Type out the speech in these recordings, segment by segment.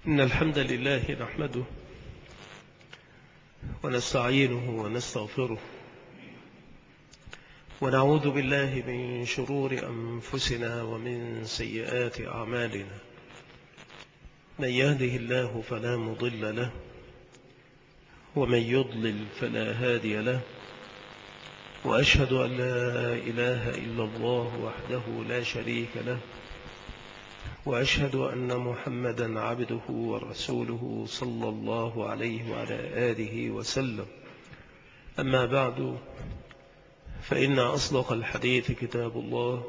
إن الحمد لله نحمده ونستعينه ونستغفره ونعوذ بالله من شرور أنفسنا ومن سيئات أعمالنا. من يهده الله فلا مضل له ومن يضلل فلا هادي له، وأشهد أن لا إله إلا الله وحده لا شريك له، وأشهد أن محمدا عبده ورسوله صلى الله عليه وعلى آله وسلم. أما بعد، فإن أصدق الحديث كتاب الله،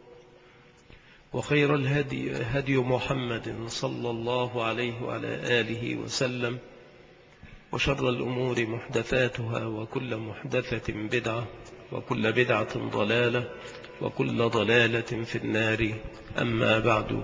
وخير الهدي هدي محمد صلى الله عليه وعلى آله وسلم، وشر الأمور محدثاتها، وكل محدثة بدعة، وكل بدعة ضلالة، وكل ضلالة في النار. أما بعد،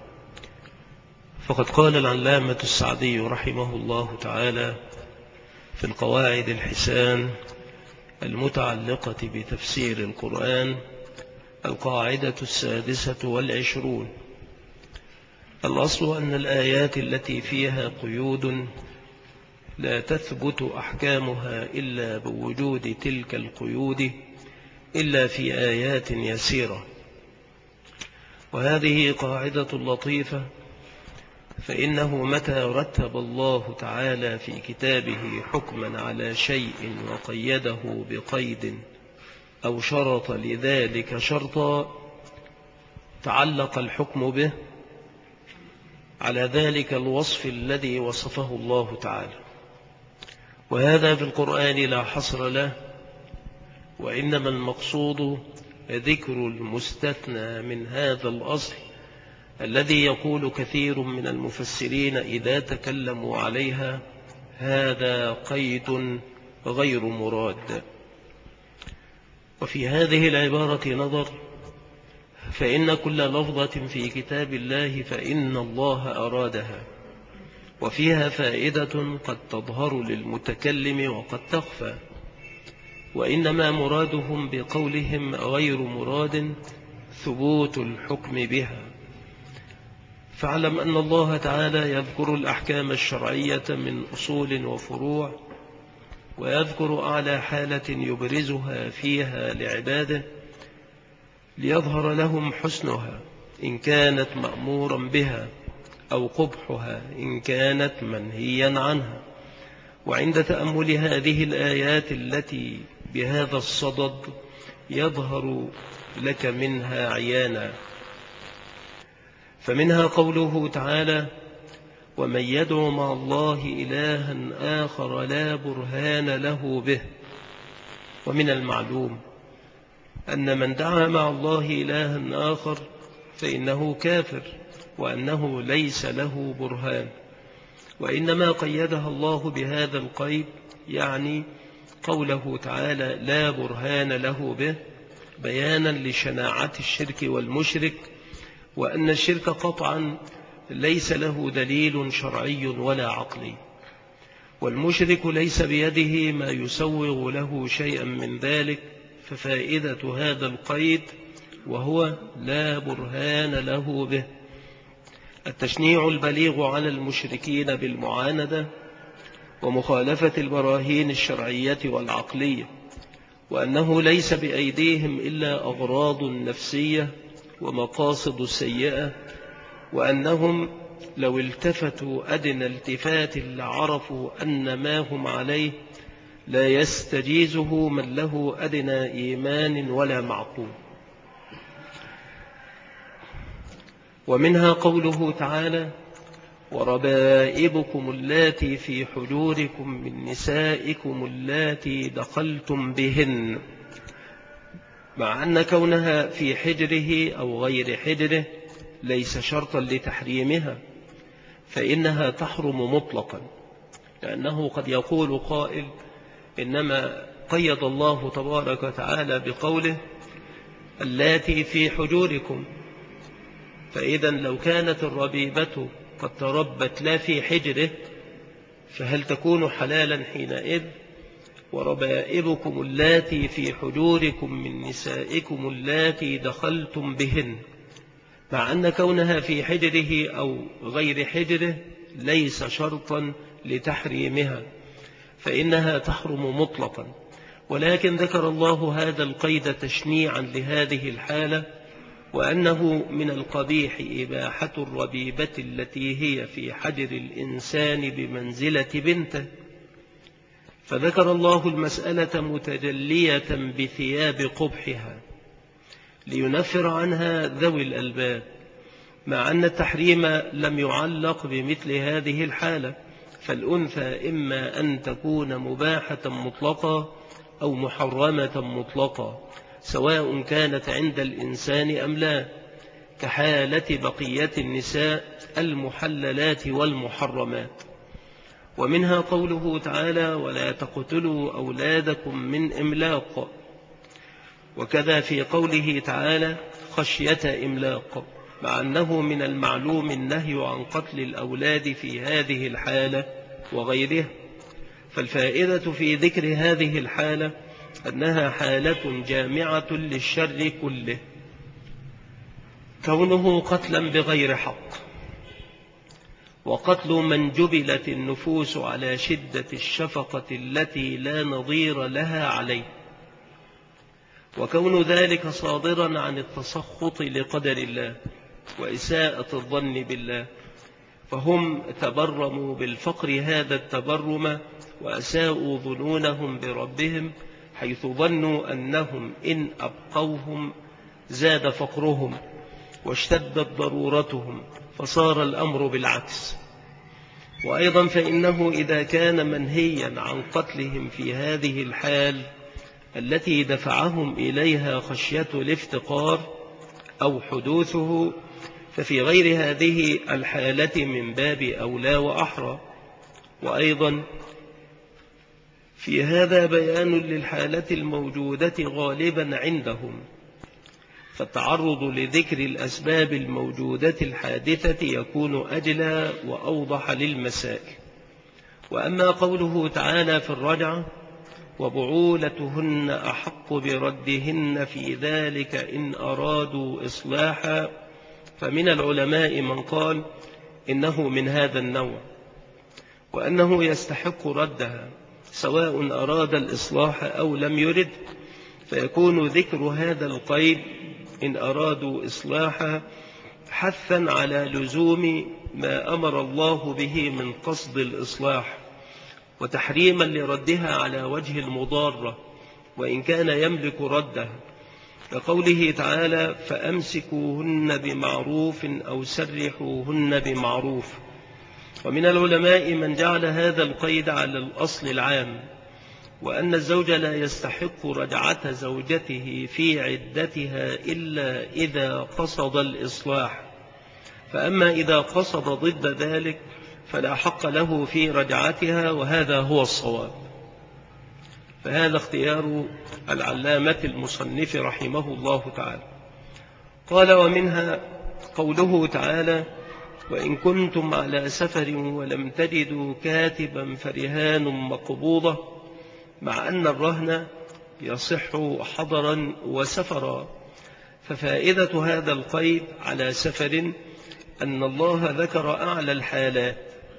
فقد قال العلامة السعدي رحمه الله تعالى في القواعد الحسان المتعلقة بتفسير القرآن: القاعدة 26. الأصل أن الآيات التي فيها قيود لا تثبت أحكامها إلا بوجود تلك القيود إلا في آيات يسيرة. وهذه قاعدة لطيفة، فإنه متى رتب الله تعالى في كتابه حكما على شيء وقيده بقيد أو شرط لذلك شرطا، تعلق الحكم به على ذلك الوصف الذي وصفه الله تعالى. وهذا في القرآن لا حصر له، وإنما المقصود ذكر المستثنى من هذا الأصل الذي يقول كثير من المفسرين إذا تكلموا عليها: هذا قيد غير مراد. وفي هذه العبارة نظر، فإن كل لفظة في كتاب الله فإن الله أرادها، وفيها فائدة قد تظهر للمتكلم وقد تخفى، وإنما مرادهم بقولهم غير مراد ثبوت الحكم بها. فاعلم أن الله تعالى يذكر الأحكام الشرعية من أصول وفروع، ويذكر أعلى حالة يبرزها فيها لعباده ليظهر لهم حسنها إن كانت مأمورا بها، أو قبحها إن كانت منهيا عنها. وعند تأمل هذه الآيات التي بهذا الصدد يظهر لك منها عيانا. فمنها قوله تعالى: ومن يدعو مع الله إلها آخر لا برهان له به. ومن المعلوم أن من دعا مع الله إلها آخر فإنه كافر، وأنه ليس له برهان. وإنما قيدها الله بهذا القيد، يعني قوله تعالى لا برهان له به، بيانا لشناعة الشرك والمشرك، وأن الشرك قطعا ليس له دليل شرعي ولا عقلي، والمشرك ليس بيده ما يسوغ له شيئا من ذلك. ففائدة هذا القيد وهو لا برهان له به التشنيع البليغ على المشركين بالمعاندة ومخالفة البراهين الشرعية والعقلية، وأنه ليس بأيديهم إلا أغراض نفسية ومقاصد سيئة، وأنهم لو التفتوا أدنى التفات لعرفوا أن ما هم عليه لا يستجيزه من له أدنى إيمان ولا معقول. ومنها قوله تعالى: وربائبكم اللاتي في حجوركم من نسائكم اللاتي دخلتم بهن، مع أن كونها في حجره أو غير حجره ليس شرطا لتحريمها، فإنها تحرم مطلقا. لأنه قد يقول قائل: إنما قيد الله تبارك وتعالى بقوله اللاتي في حجوركم، فإذا لو كانت الربيبة قد تربت لا في حجره فهل تكون حلالا حينئذ؟ وربائبكم اللاتي في حجوركم من نسائكم اللاتي دخلتم بهن، مع أن كونها في حجره أو غير حجره ليس شرطا لتحريمها، فإنها تحرم مطلقا، ولكن ذكر الله هذا القيد تشنيعا لهذه الحالة، وأنه من القبيح إباحة الربيبة التي هي في حجر الإنسان بمنزلة بنته، فذكر الله المسألة متجلية بثياب قبحها لينفر عنها ذوي الألباب، مع أن التحريم لم يعلق بمثل هذه الحالة، فالأنثى إما أن تكون مباحة مطلقة أو محرمة مطلقة سواء كانت عند الإنسان أم لا، كحالة بقية النساء المحللات والمحرمات. ومنها قوله تعالى: ولا تقتلوا أولادكم من إملاق، وكذا في قوله تعالى: خشية إملاق، مع أنه من المعلوم النهي عن قتل الأولاد في هذه الحالة وغيرها. فالفائدة في ذكر هذه الحالة أنها حالة جامعة للشر كله، كونه قتلا بغير حق، وقتل من جبلت النفوس على شدة الشفقة التي لا نظير لها عليه، وكون ذلك صادرا عن التسخط لقدر الله وإساءة الظن بالله، فهم تبرموا بالفقر هذا التبرم وأساءوا ظنونهم بربهم، حيث ظنوا أنهم إن أبقوهم زاد فقرهم واشتدت ضرورتهم، فصار الأمر بالعكس. وأيضا فإنه إذا كان منهيا عن قتلهم في هذه الحال التي دفعهم إليها خشية الافتقار أو حدوثه، ففي غير هذه الحالة من باب أولى وأحرى. وأيضا في هذا بيان للحالة الموجودة غالبا عندهم، فالتعرض لذكر الأسباب الموجودة الحادثة يكون أجلى وأوضح للمسائل. وأما قوله تعالى في الرجعة: وبعولتهن أحق بردهن في ذلك إن أرادوا إصلاحا، فمن العلماء من قال إنه من هذا النوع، وأنه يستحق ردها سواء أراد الإصلاح أو لم يرد، فيكون ذكر هذا القيد إن أرادوا إصلاحا حثا على لزوم ما أمر الله به من قصد الإصلاح، وتحريما لردها على وجه المضارة وإن كان يملك ردها، كقوله تعالى: فأمسكوهن بمعروف أو سرحوهن بمعروف. ومن العلماء من جعل هذا القيد على الأصل العام، وأن الزوج لا يستحق رجعة زوجته في عدتها إلا إذا قصد الإصلاح، فأما إذا قصد ضد ذلك فلا حق له في رجعتها، وهذا هو الصواب. فهذا اختيار العلامة المصنف رحمه الله تعالى. قال: ومنها قوله تعالى: وإن كنتم على سفر ولم تجدوا كاتبا فرهان مقبوضة، مع أن الرهن يصح حضرا وسفرا. ففائدة هذا القيد على سفر أن الله ذكر أعلى الحالات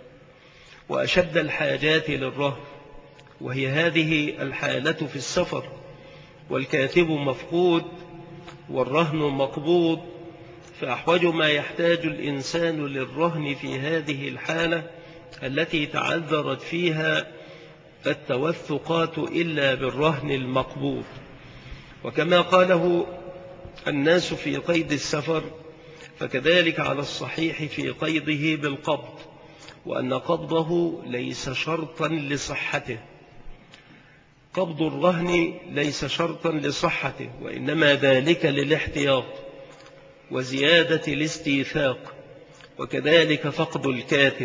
وأشد الحاجات للرهن، وهي هذه الحالة في السفر، والكاتب مفقود والرهن مقبوض، فأحوج ما يحتاج الإنسان للرهن في هذه الحالة التي تعذرت فيها التوثقات إلا بالرهن المقبوض. وكما قاله الناس في قيد السفر، فكذلك على الصحيح في قيده بالقبض، وأن قبضه ليس شرطا لصحته. قبض الرهن ليس شرطا لصحته، وإنما ذلك للاحتياط وزيادة الاستيثاق، وكذلك فقد الكاتب.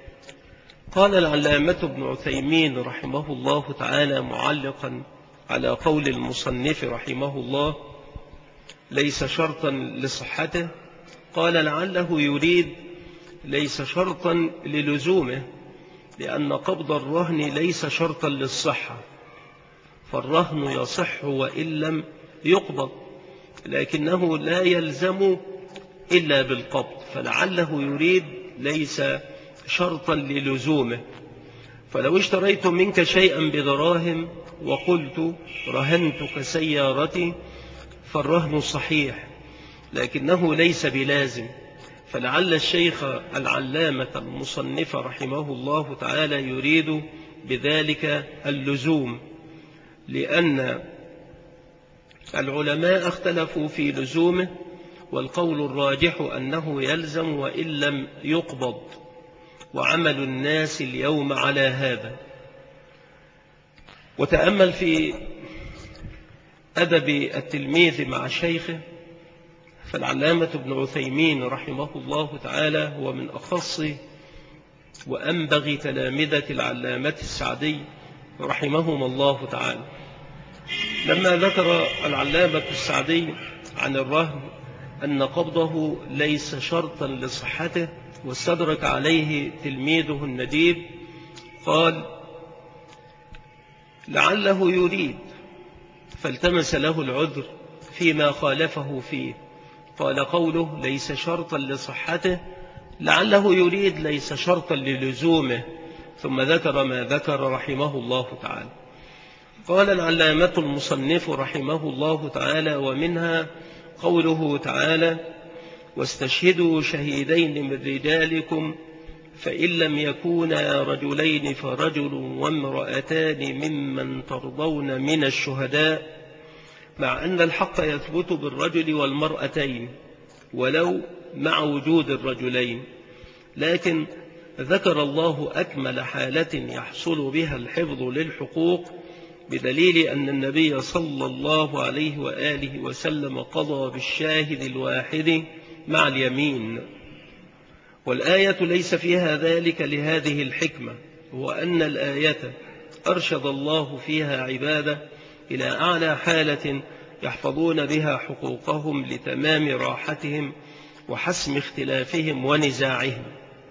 قال العلامة ابن عثيمين رحمه الله تعالى معلقا على قول المصنف رحمه الله: ليس شرطا لصحته، قال: لعله يريد ليس شرطا للزومه، لأن قبض الرهن ليس شرطا للصحة، فالرهن يصح وإن لم يقبض، لكنه لا يلزم إلا بالقبض، فلعله يريد ليس شرطا للزومه. فلو اشتريت منك شيئا بدراهم وقلت رهنتك سيارتي فالرهن صحيح لكنه ليس بلازم. فلعل الشيخ العلامة المصنف رحمه الله تعالى يريد بذلك اللزوم، لأن العلماء اختلفوا في لزومه، والقول الراجح أنه يلزم وإن لم يقبض، وعمل الناس اليوم على هذا. وتأمل في أدب التلميذ مع شيخه، فالعلامة ابن عثيمين رحمه الله تعالى هو من أخص وأنبغي تلامذة العلامة السعدي رحمهما الله تعالى. لما ذكر العلامة السعدي عن الرهن أن قبضه ليس شرطا لصحته واستدرك عليه تلميذه النديب، قال لعله يريد، فالتمس له العذر فيما خالفه فيه. قال قوله ليس شرطا لصحته لعله يريد ليس شرطا للزومه، ثم ذكر ما ذكر رحمه الله تعالى. قال العلامة المصنف رحمه الله تعالى: ومنها قوله تعالى: واستشهدوا شهيدين من رجالكم فإن لم يكونا رجلين فرجل وامرأتان ممن ترضون من الشهداء، مع أن الحق يثبت بالرجل والمرأتين ولو مع وجود الرجلين، لكن ذكر الله أكمل حالة يحصل بها الحفظ للحقوق بدليل أن النبي صلى الله عليه وآله وسلم قضى بالشاهد الواحد مع اليمين. والآية ليس فيها ذلك لهذه الحكمة، وأن الآية أرشد الله فيها عباده إلى أعلى حالة يحفظون بها حقوقهم لتمام راحتهم وحسم اختلافهم ونزاعهم.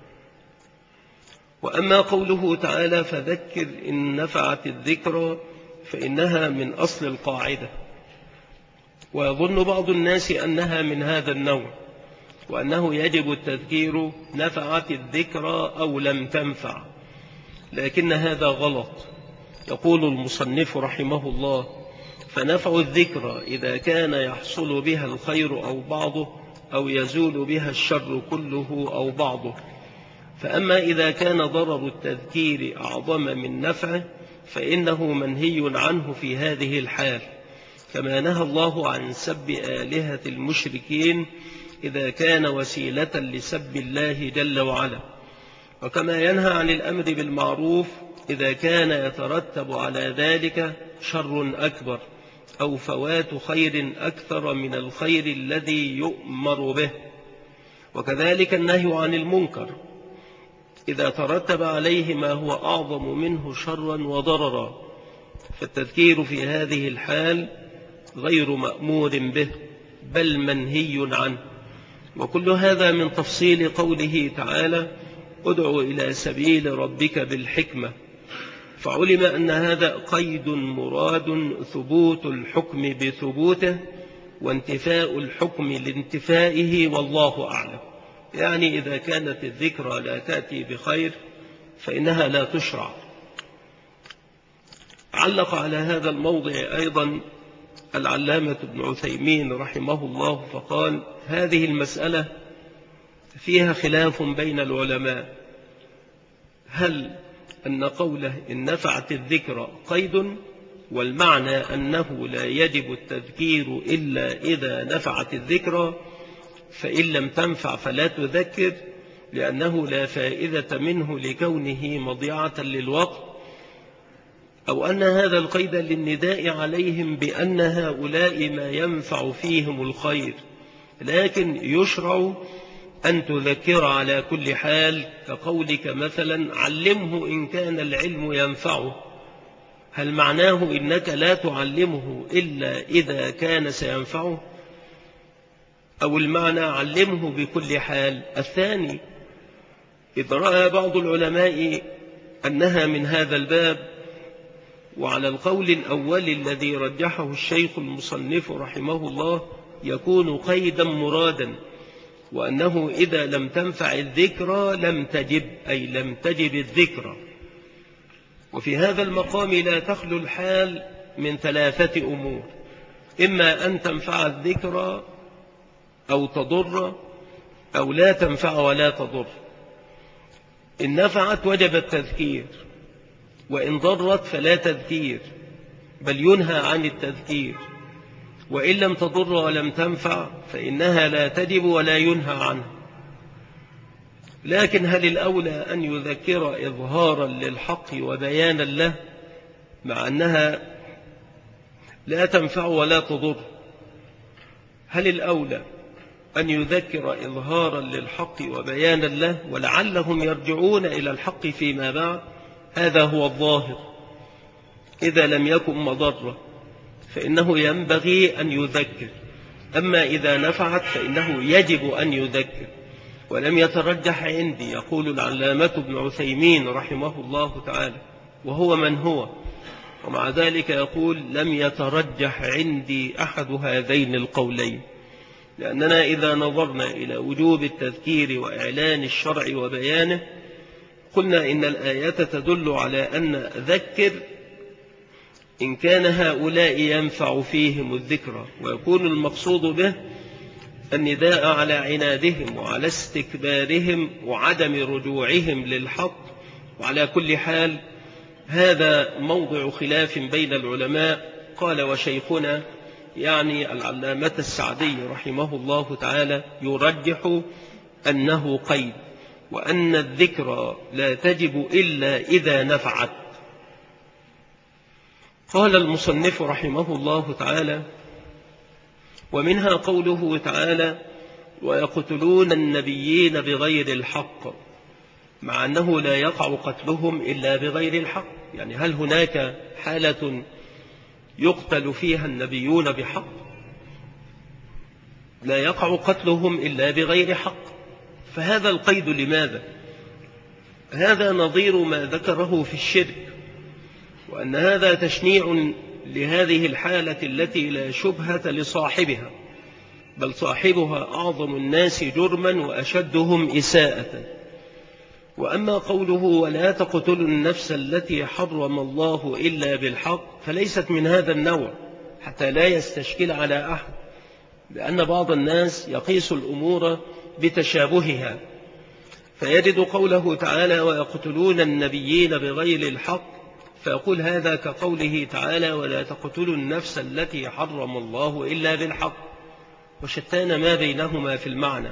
وأما قوله تعالى: فذكر إن نفعت الذكرى، فإنها من أصل القاعدة، ويظن بعض الناس أنها من هذا النوع، وأنه يجب التذكير نفعت الذكرى أو لم تنفع، لكن هذا غلط. يقول المصنف رحمه الله: فنفع الذكرى إذا كان يحصل بها الخير أو بعضه، أو يزول بها الشر كله أو بعضه. فأما إذا كان ضرر التذكير أعظم من نفعه فإنه منهي عنه في هذه الحال، كما نهى الله عن سب آلهة المشركين إذا كان وسيلة لسب الله جل وعلا، وكما ينهى عن الأمر بالمعروف إذا كان يترتب على ذلك شر أكبر أو فوات خير أكثر من الخير الذي يؤمر به. وكذلك النهي عن المنكر إذا ترتب عليه ما هو أعظم منه شرا وضررا، فالتذكير في هذه الحال غير مأمور به بل منهي عنه. وكل هذا من تفصيل قوله تعالى: ادع إلى سبيل ربك بالحكمة. فعلم أن هذا قيد مراد ثبوت الحكم بثبوته وانتفاء الحكم لانتفائه، والله أعلم. يعني إذا كانت الذكرى لا تأتي بخير فإنها لا تشرع. علق على هذا الموضع أيضا العلامة ابن عثيمين رحمه الله فقال: هذه المسألة فيها خلاف بين العلماء، هل أن قوله إن نفعت الذكرى قيد، والمعنى أنه لا يجب التذكير إلا إذا نفعت الذكرى، فإن لم تنفع فلا تذكر لأنه لا فائدة منه لكونه مضيعة للوقت، أو أن هذا القيد للنداء عليهم بأن هؤلاء ما ينفع فيهم الخير، لكن يشرع أن تذكر على كل حال، كقولك مثلا: علمه إن كان العلم ينفعه. هل معناه إنك لا تعلمه إلا إذا كان سينفعه، أو المعنى علمه بكل حال؟ الثاني، إذ رأى بعض العلماء أنها من هذا الباب، وعلى القول الأول الذي رجحه الشيخ المصنف رحمه الله يكون قيدا مرادا، وأنه إذا لم تنفع الذكرى لم تجب، أي لم تجب الذكرى. وفي هذا المقام لا تخلو الحال من ثلاثة أمور: إما أن تنفع الذكرى أو تضر، أو لا تنفع ولا تضر. إن نفعت وجب التذكير، وإن ضرت فلا تذكير، بل ينهى عن التذكير. وإن لم تضر ولم تنفع فإنها لا تجب ولا ينهى عنها. لكن هل الأولى أن يذكر إظهارا للحق وبيانا له مع أنها لا تنفع ولا تضر؟ هل الأولى أن يذكر إظهارا للحق وبيانا له ولعلهم يرجعون إلى الحق فيما بعد؟ هذا هو الظاهر. إذا لم يكن مضرة فإنه ينبغي أن يذكر، أما إذا نفعت فإنه يجب أن يذكر. ولم يترجح عندي، يقول العلامة ابن عثيمين رحمه الله تعالى، وهو من هو، ومع ذلك يقول: لم يترجح عندي أحد هذين القولين، لأننا إذا نظرنا إلى وجوب التذكير وإعلان الشرع وبيانه قلنا إن الآية تدل على أن ذكر إن كان هؤلاء ينفع فيهم الذكرى، ويكون المقصود به النداء على عنادهم وعلى استكبارهم وعدم رجوعهم للحق. وعلى كل حال هذا موضع خلاف بين العلماء. قال وشيخنا يعني العلامة السعدي رحمه الله تعالى يرجح أنه قيد، وأن الذكرى لا تجب إلا إذا نفعت. قال المصنف رحمه الله تعالى: ومنها قوله تعالى: ويقتلون النبيين بغير الحق، مع أنه لا يقع قتلهم إلا بغير الحق. يعني هل هناك حالة يقتل فيها النبيون بحق؟ لا يقع قتلهم إلا بغير حق. فهذا القيد لماذا؟ هذا نظير ما ذكره في الشرك، وأن هذا تشنيع لهذه الحالة التي لا شبهة لصاحبها، بل صاحبها أعظم الناس جرما وأشدهم إساءة. وأما قوله ولا تقتلوا النفس التي حرم الله إلا بالحق فليست من هذا النوع، حتى لا يستشكل على أحد، لأن بعض الناس يقيس الأمور بتشابهها، فيجد قوله تعالى ويقتلون النبيين بغير الحق فيقول هذا كقوله تعالى ولا تقتلوا النفس التي حرم الله إلا بالحق، وشتان ما بينهما في المعنى.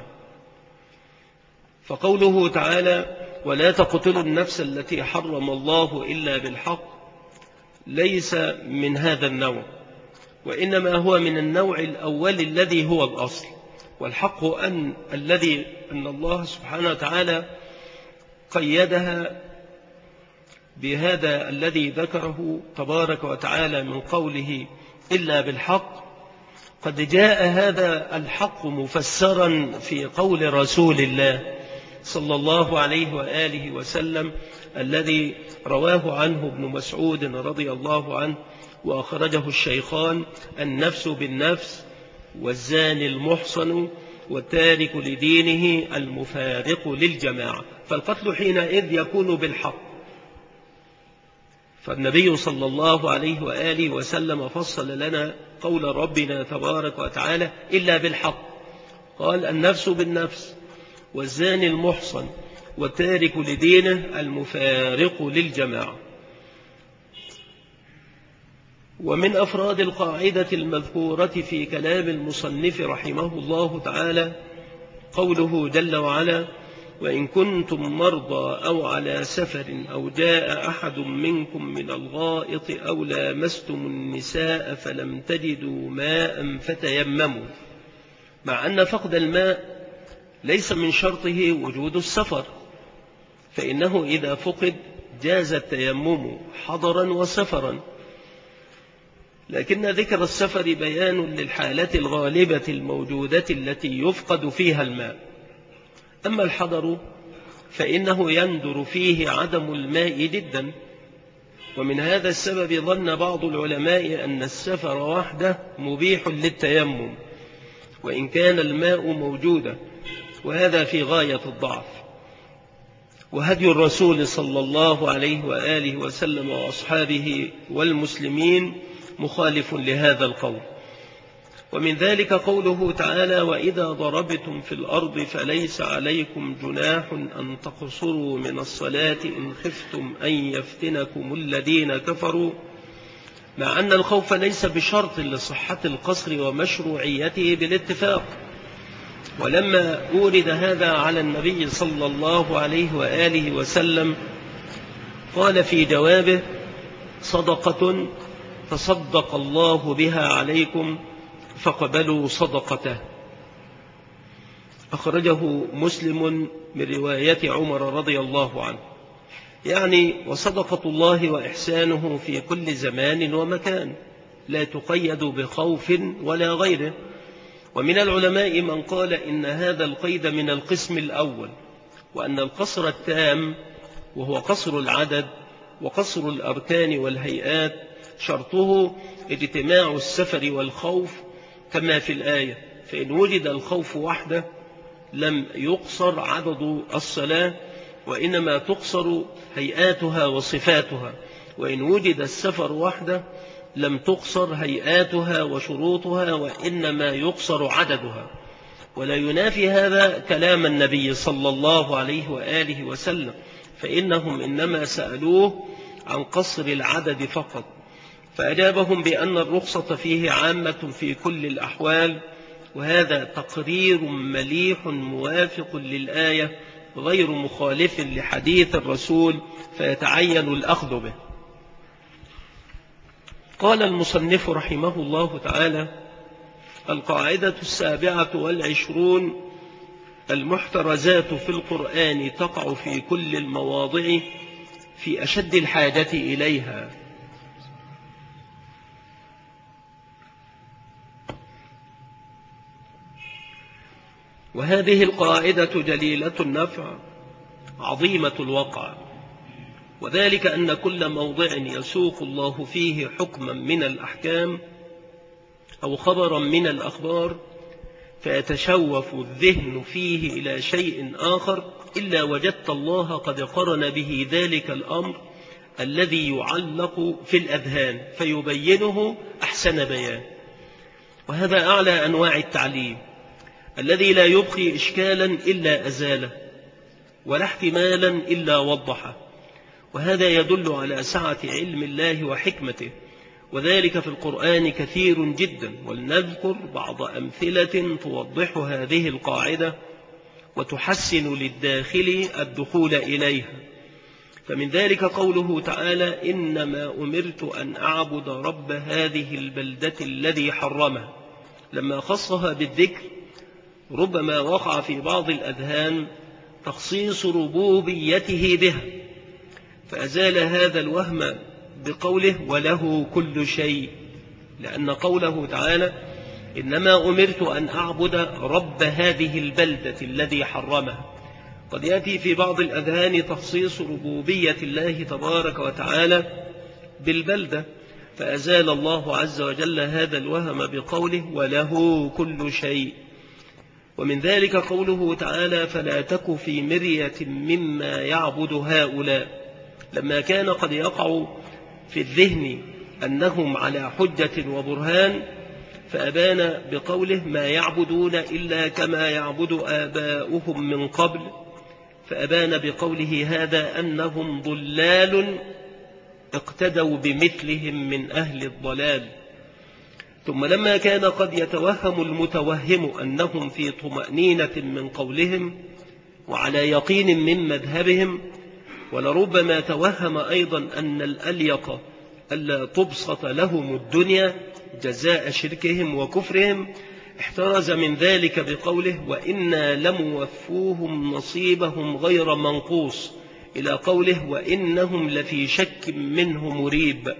فقوله تعالى ولا تقتلوا النفس التي حرم الله إلا بالحق ليس من هذا النوع، وإنما هو من النوع الأول الذي هو الأصل. والحق أن الله سبحانه وتعالى قيدها بهذا الذي ذكره تبارك وتعالى من قوله إلا بالحق. قد جاء هذا الحق مفسرا في قول رسول الله صلى الله عليه وآله وسلم الذي رواه عنه ابن مسعود رضي الله عنه وأخرجه الشيخان: النفس بالنفس، والزاني المحصن، والتارك لدينه، المفارق للجماعة. فالقتل حينئذ يكون بالحق. فالنبي صلى الله عليه وآله وسلم فصل لنا قول ربنا تبارك وتعالى إلا بالحق، قال النفس بالنفس، والزاني المحصن، والتارك لدينه، المفارق للجماعة. ومن أفراد القاعدة المذكورة في كلام المصنف رحمه الله تعالى قوله جل وعلا وإن كنتم مرضى أو على سفر أو جاء أحد منكم من الغائط أو لامستم النساء فلم تجدوا ماء فتيمموا، مع أن فقد الماء ليس من شرطه وجود السفر، فإنه إذا فقد جاز التيمم حضرا وسفرا، لكن ذكر السفر بيان للحالة الغالبة الموجودة التي يفقد فيها الماء. أما الحضر فإنه يندر فيه عدم الماء جدا، ومن هذا السبب ظن بعض العلماء أن السفر وحده مبيح للتيمم وإن كان الماء موجودا، وهذا في غاية الضعف. وهدي الرسول صلى الله عليه وآله وسلم وأصحابه والمسلمين مخالف لهذا القول. ومن ذلك قوله تعالى: وإذا ضربتم في الأرض فليس عليكم جناح أن تقصروا من الصلاة إن خفتم أن يفتنكم الذين كفروا، مع أن الخوف ليس بشرط لصحة القصر ومشروعيته بالاتفاق. ولما أورد هذا على النبي صلى الله عليه وآله وسلم قال في جوابه: صدقة تصدق الله بها عليكم فقبلوا صدقته. أخرجه مسلم من رواية عمر رضي الله عنه. يعني وصدقة الله وإحسانه في كل زمان ومكان، لا تقيد بخوف ولا غيره. ومن العلماء من قال إن هذا القيد من القسم الأول، وأن القصر التام وهو قصر العدد وقصر الأركان والهيئات شرطه اجتماع السفر والخوف كما في الآية: فإن وجد الخوف وحده لم يقصر عدد الصلاة، وإنما تقصر هيئاتها وصفاتها. وإن وجد السفر وحده لم تقصر هيئاتها وشروطها، وإنما يقصر عددها. ولا ينافي هذا كلام النبي صلى الله عليه وآله وسلم، فإنهم إنما سألوه عن قصر العدد فقط، فأجابهم بأن الرخصة فيه عامة في كل الأحوال. وهذا تقرير مليح موافق للآية غير مخالف لحديث الرسول، فيتعين الأخذ به. قال المصنف رحمه الله تعالى: القاعدة 27: المحترزات في القرآن تقع في كل المواضع في أشد الحاجة إليها. وهذه القاعدة جليلة النفع عظيمة الوقع، وذلك أن كل موضع يسوق الله فيه حكما من الأحكام أو خبرا من الأخبار فيتشوف الذهن فيه إلى شيء آخر إلا وجدت الله قد قرن به ذلك الأمر الذي يعلق في الأذهان فيبينه أحسن بيان. وهذا أعلى أنواع التعليم، الذي لا يبقي إشكالا إلا أزاله، ولا احتمالا إلا وضحه. وهذا يدل على سعة علم الله وحكمته، وذلك في القرآن كثير جدا. ولنذكر بعض أمثلة توضح هذه القاعدة وتحسن للداخل الدخول إليها. فمن ذلك قوله تعالى: إنما أمرت أن أعبد رب هذه البلدة الذي حرمها. لما خصها بالذكر ربما وقع في بعض الأذهان تخصيص ربوبيته بها، فأزال هذا الوهم بقوله: وله كل شيء، لأن قوله تعالى: إنما أمرت أن أعبد رب هذه البلدة الذي حرمها، قد يأتي في بعض الأذهان تخصيص ربوبية الله تبارك وتعالى بالبلدة، فأزال الله عز وجل هذا الوهم بقوله: وله كل شيء. ومن ذلك قوله تعالى: فلا تك في مرية مما يعبد هؤلاء، لما كان قد يقع في الذهن أنهم على حجة وبرهان فأبان بقوله: ما يعبدون إلا كما يعبد آباؤهم من قبل، فأبان بقوله هذا أنهم ضلال اقتدوا بمثلهم من أهل الضلال. ثم لما كان قد يتوهم المتوهم أنهم في طمأنينة من قولهم وعلى يقين من مذهبهم، ولربما توهم أيضا أن الأليق ألا تبسط لهم الدنيا جزاء شركهم وكفرهم، احترز من ذلك بقوله: وإنا لموفوهم نصيبهم غير منقوص، إلى قوله: وإنهم لفي شك منه مريب.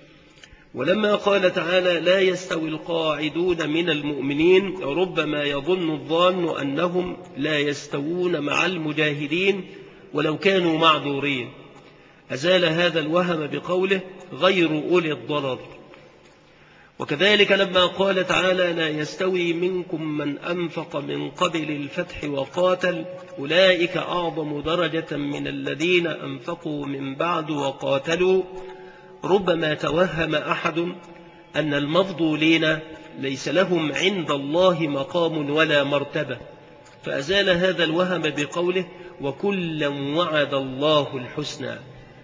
ولما قال تعالى: لا يستوي القاعدون من المؤمنين، ربما يظن الظان أنهم لا يستوون مع المجاهدين ولو كانوا معذورين، أزال هذا الوهم بقوله: غير أولي الضرر. وكذلك لما قال تعالى: لا يستوي منكم من أنفق من قبل الفتح وقاتل أولئك أعظم درجة من الذين أنفقوا من بعد وقاتلوا. ربما توهم أحد أن المفضولين ليس لهم عند الله مقام ولا مرتبة، فأزال هذا الوهم بقوله: وكلا وعد الله الحسنى.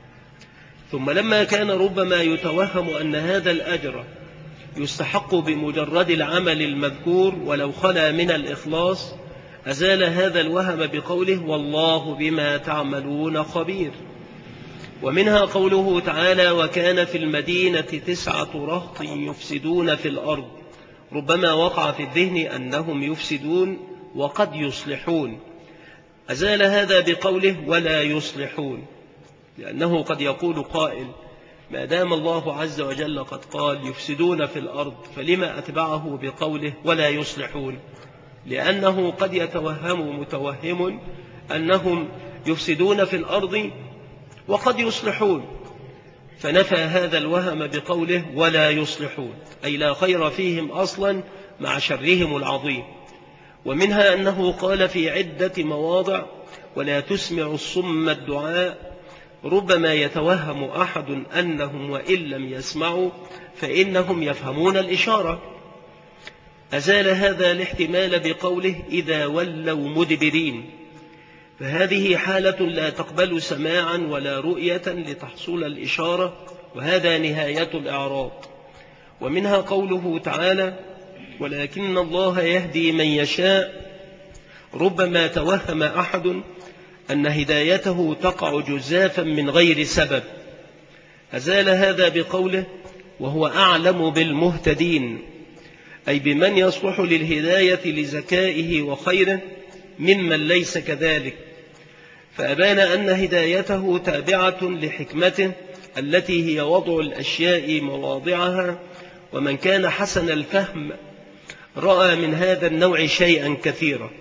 ثم لما كان ربما يتوهم أن هذا الأجر يستحق بمجرد العمل المذكور ولو خلا من الإخلاص، أزال هذا الوهم بقوله: والله بما تعملون خبير. ومنها قوله تعالى: وكان في المدينة 9 رهط يفسدون في الأرض. ربما وقع في الذهن أنهم يفسدون وقد يصلحون، أزال هذا بقوله: ولا يصلحون، لأنه قد يقول قائل: ما دام الله عز وجل قد قال يفسدون في الأرض فلما أتبعه بقوله ولا يصلحون؟ لأنه قد يتوهم متوهم أنهم يفسدون في الأرض وقد يصلحون، فنفى هذا الوهم بقوله ولا يصلحون، أي لا خير فيهم أصلا مع شرهم العظيم. ومنها أنه قال في عدة مواضع: ولا تسمع الصم الدعاء. ربما يتوهم أحد أنهم وإن لم يسمعوا فإنهم يفهمون الإشارة، أزال هذا الاحتمال بقوله: إذا ولوا مدبرين، فهذه حالة لا تقبل سماعا ولا رؤية لتحصل الإشارة، وهذا نهاية الإعراض. ومنها قوله تعالى: ولكن الله يهدي من يشاء. ربما توهم أحد أن هدايته تقع جزافا من غير سبب، أزال هذا بقوله: وهو أعلم بالمهتدين، أي بمن يصلح للهداية لذكائه وخيره ممن ليس كذلك، فأبان أن هدايته تابعة لحكمته التي هي وضع الأشياء مواضعها، ومن كان حسن الفهم رأى من هذا النوع شيئا كثيرا.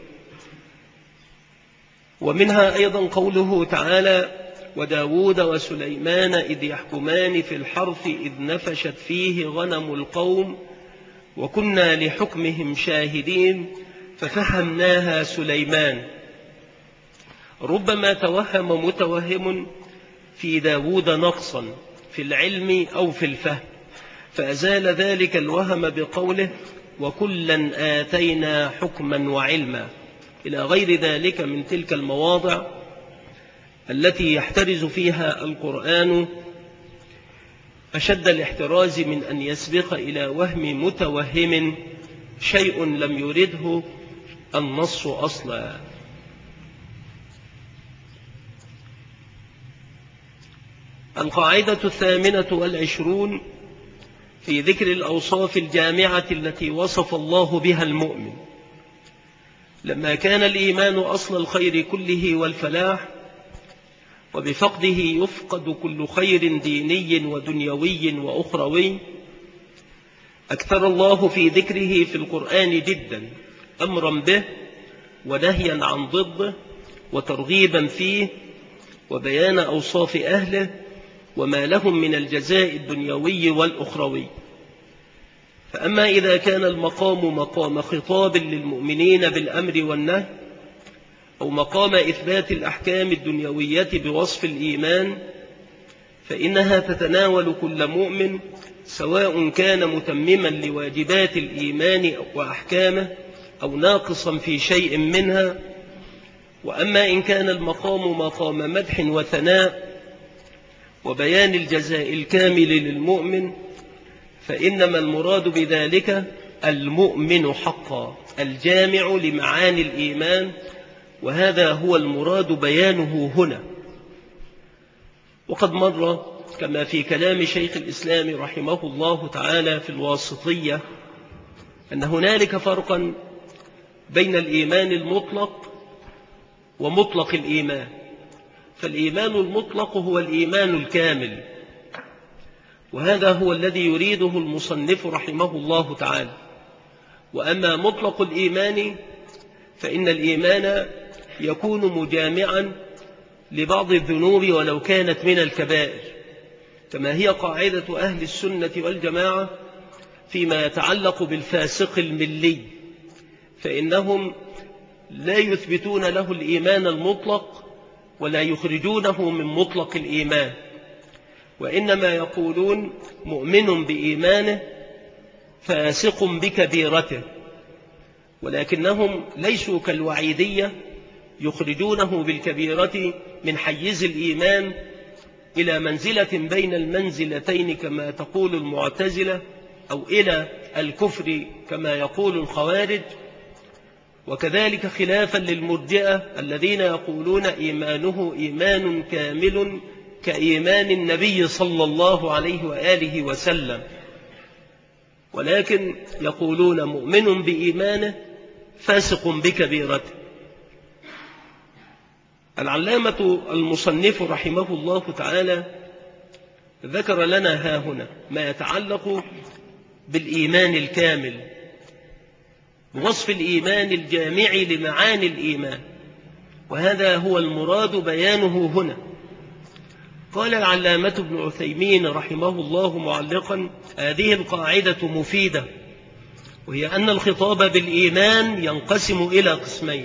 ومنها أيضا قوله تعالى: وداود وسليمان إذ يحكمان في الحرث إذ نفشت فيه غنم القوم وكنا لحكمهم شاهدين ففهمناها سليمان. ربما توهم متوهم في داود نقصا في العلم أو في الفهم، فأزال ذلك الوهم بقوله: وكلا آتينا حكما وعلما، إلى غير ذلك من تلك المواضع التي يحترز فيها القرآن أشد الاحتراز من أن يسبق إلى وهم متوهم شيء لم يرده النص أصلا. القاعدة 28 في ذكر الأوصاف الجامعة التي وصف الله بها المؤمن. لما كان الإيمان أصل الخير كله والفلاح، وبفقده يفقد كل خير ديني ودنيوي وأخروي، أكثر الله في ذكره في القرآن جدا، أمرا به ونهيا عن ضده وترغيبا فيه وبيان أوصاف أهله وما لهم من الجزاء الدنيوي والأخروي. فأما إذا كان المقام مقام خطاب للمؤمنين بالأمر والنهي، أو مقام إثبات الأحكام الدنيوية بوصف الإيمان، فإنها تتناول كل مؤمن سواء كان متمما لواجبات الإيمان وأحكامه أو ناقصا في شيء منها. وأما إن كان المقام مقام مدح وثناء وبيان الجزاء الكامل للمؤمن، فإنما المراد بذلك المؤمن حقا الجامع لمعاني الإيمان، وهذا هو المراد بيانه هنا. وقد مر كما في كلام شيخ الإسلام رحمه الله تعالى في الواسطية أن هنالك فرقا بين الإيمان المطلق ومطلق الإيمان. فالإيمان المطلق هو الإيمان الكامل، وهذا هو الذي يريده المصنف رحمه الله تعالى. وأما مطلق الإيمان فإن الإيمان يكون مجامعا لبعض الذنوب ولو كانت من الكبائر، كما هي قاعدة أهل السنة والجماعة فيما يتعلق بالفاسق الملي، فإنهم لا يثبتون له الإيمان المطلق ولا يخرجونه من مطلق الإيمان، وإنما يقولون مؤمن بإيمانه فاسق بكبيرته، ولكنهم ليسوا كالوعيدية يخرجونه بالكبيرة من حيز الإيمان إلى منزلة بين المنزلتين كما تقول المعتزلة، أو إلى الكفر كما يقول الخوارج، وكذلك خلافا للمرجئة الذين يقولون إيمانه إيمان كامل كإيمان النبي صلى الله عليه وآله وسلم، ولكن يقولون مؤمن بإيمانه فاسق بكبيرته. العلامة المصنف رحمه الله تعالى ذكر لنا هاهنا ما يتعلق بالإيمان الكامل، بوصف الإيمان الجامع لمعاني الإيمان، وهذا هو المراد بيانه هنا. قال العلامة ابن عثيمين رحمه الله معلقا: هذه القاعدة مفيدة، وهي أن الخطاب بالإيمان ينقسم إلى قسمين: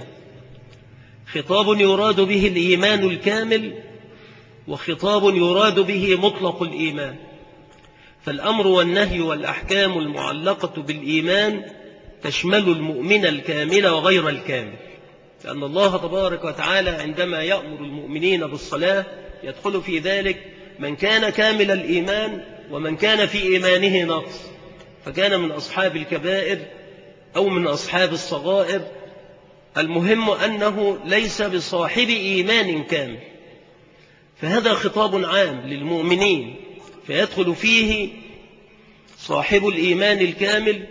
خطاب يراد به الإيمان الكامل، وخطاب يراد به مطلق الإيمان. فالأمر والنهي والأحكام المعلقة بالإيمان تشمل المؤمن الكامل وغير الكامل، لأن الله تبارك وتعالى عندما يأمر المؤمنين بالصلاة يدخل في ذلك من كان كامل الإيمان ومن كان في إيمانه نقص، فكان من أصحاب الكبائر أو من أصحاب الصغائر. المهم أنه ليس بصاحب إيمان كامل، فهذا خطاب عام للمؤمنين، فيدخل فيه صاحب الإيمان الكامل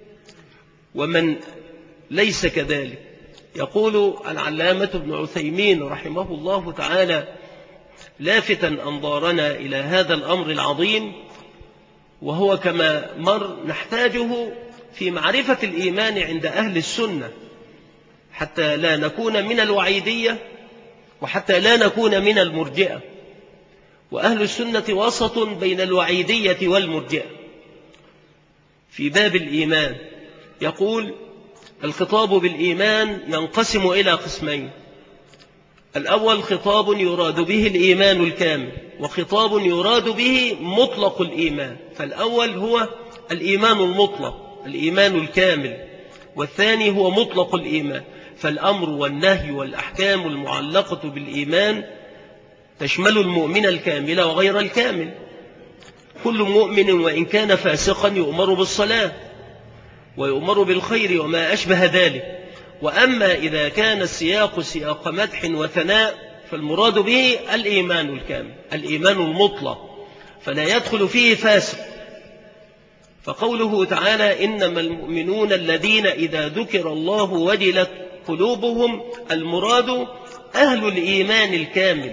ومن ليس كذلك. يقول العلامة ابن عثيمين رحمه الله تعالى لافتا أنظارنا إلى هذا الأمر العظيم، وهو كما مر نحتاجه في معرفة الإيمان عند أهل السنة، حتى لا نكون من الوعيدية وحتى لا نكون من المرجئة. وأهل السنة وسط بين الوعيدية والمرجئة في باب الإيمان. يقول: الخطاب بالإيمان ينقسم إلى قسمين: الأول خطاب يراد به الإيمان الكامل، وخطاب يراد به مطلق الإيمان. فالأول هو الإيمان المطلق، الإيمان الكامل، والثاني هو مطلق الإيمان. فالأمر والنهي والأحكام المعلقة بالإيمان تشمل المؤمن الكامل وغير الكامل. كل مؤمن وإن كان فاسقا يؤمر بالصلاة ويؤمر بالخير وما أشبه ذلك. وأما إذا كان السياق سياق مدح وثناء فالمراد به الإيمان الكامل، الإيمان المطلق، فلا يدخل فيه فاسق. فقوله تعالى: إنما المؤمنون الذين إذا ذكر الله وجلت قلوبهم، المراد أهل الإيمان الكامل.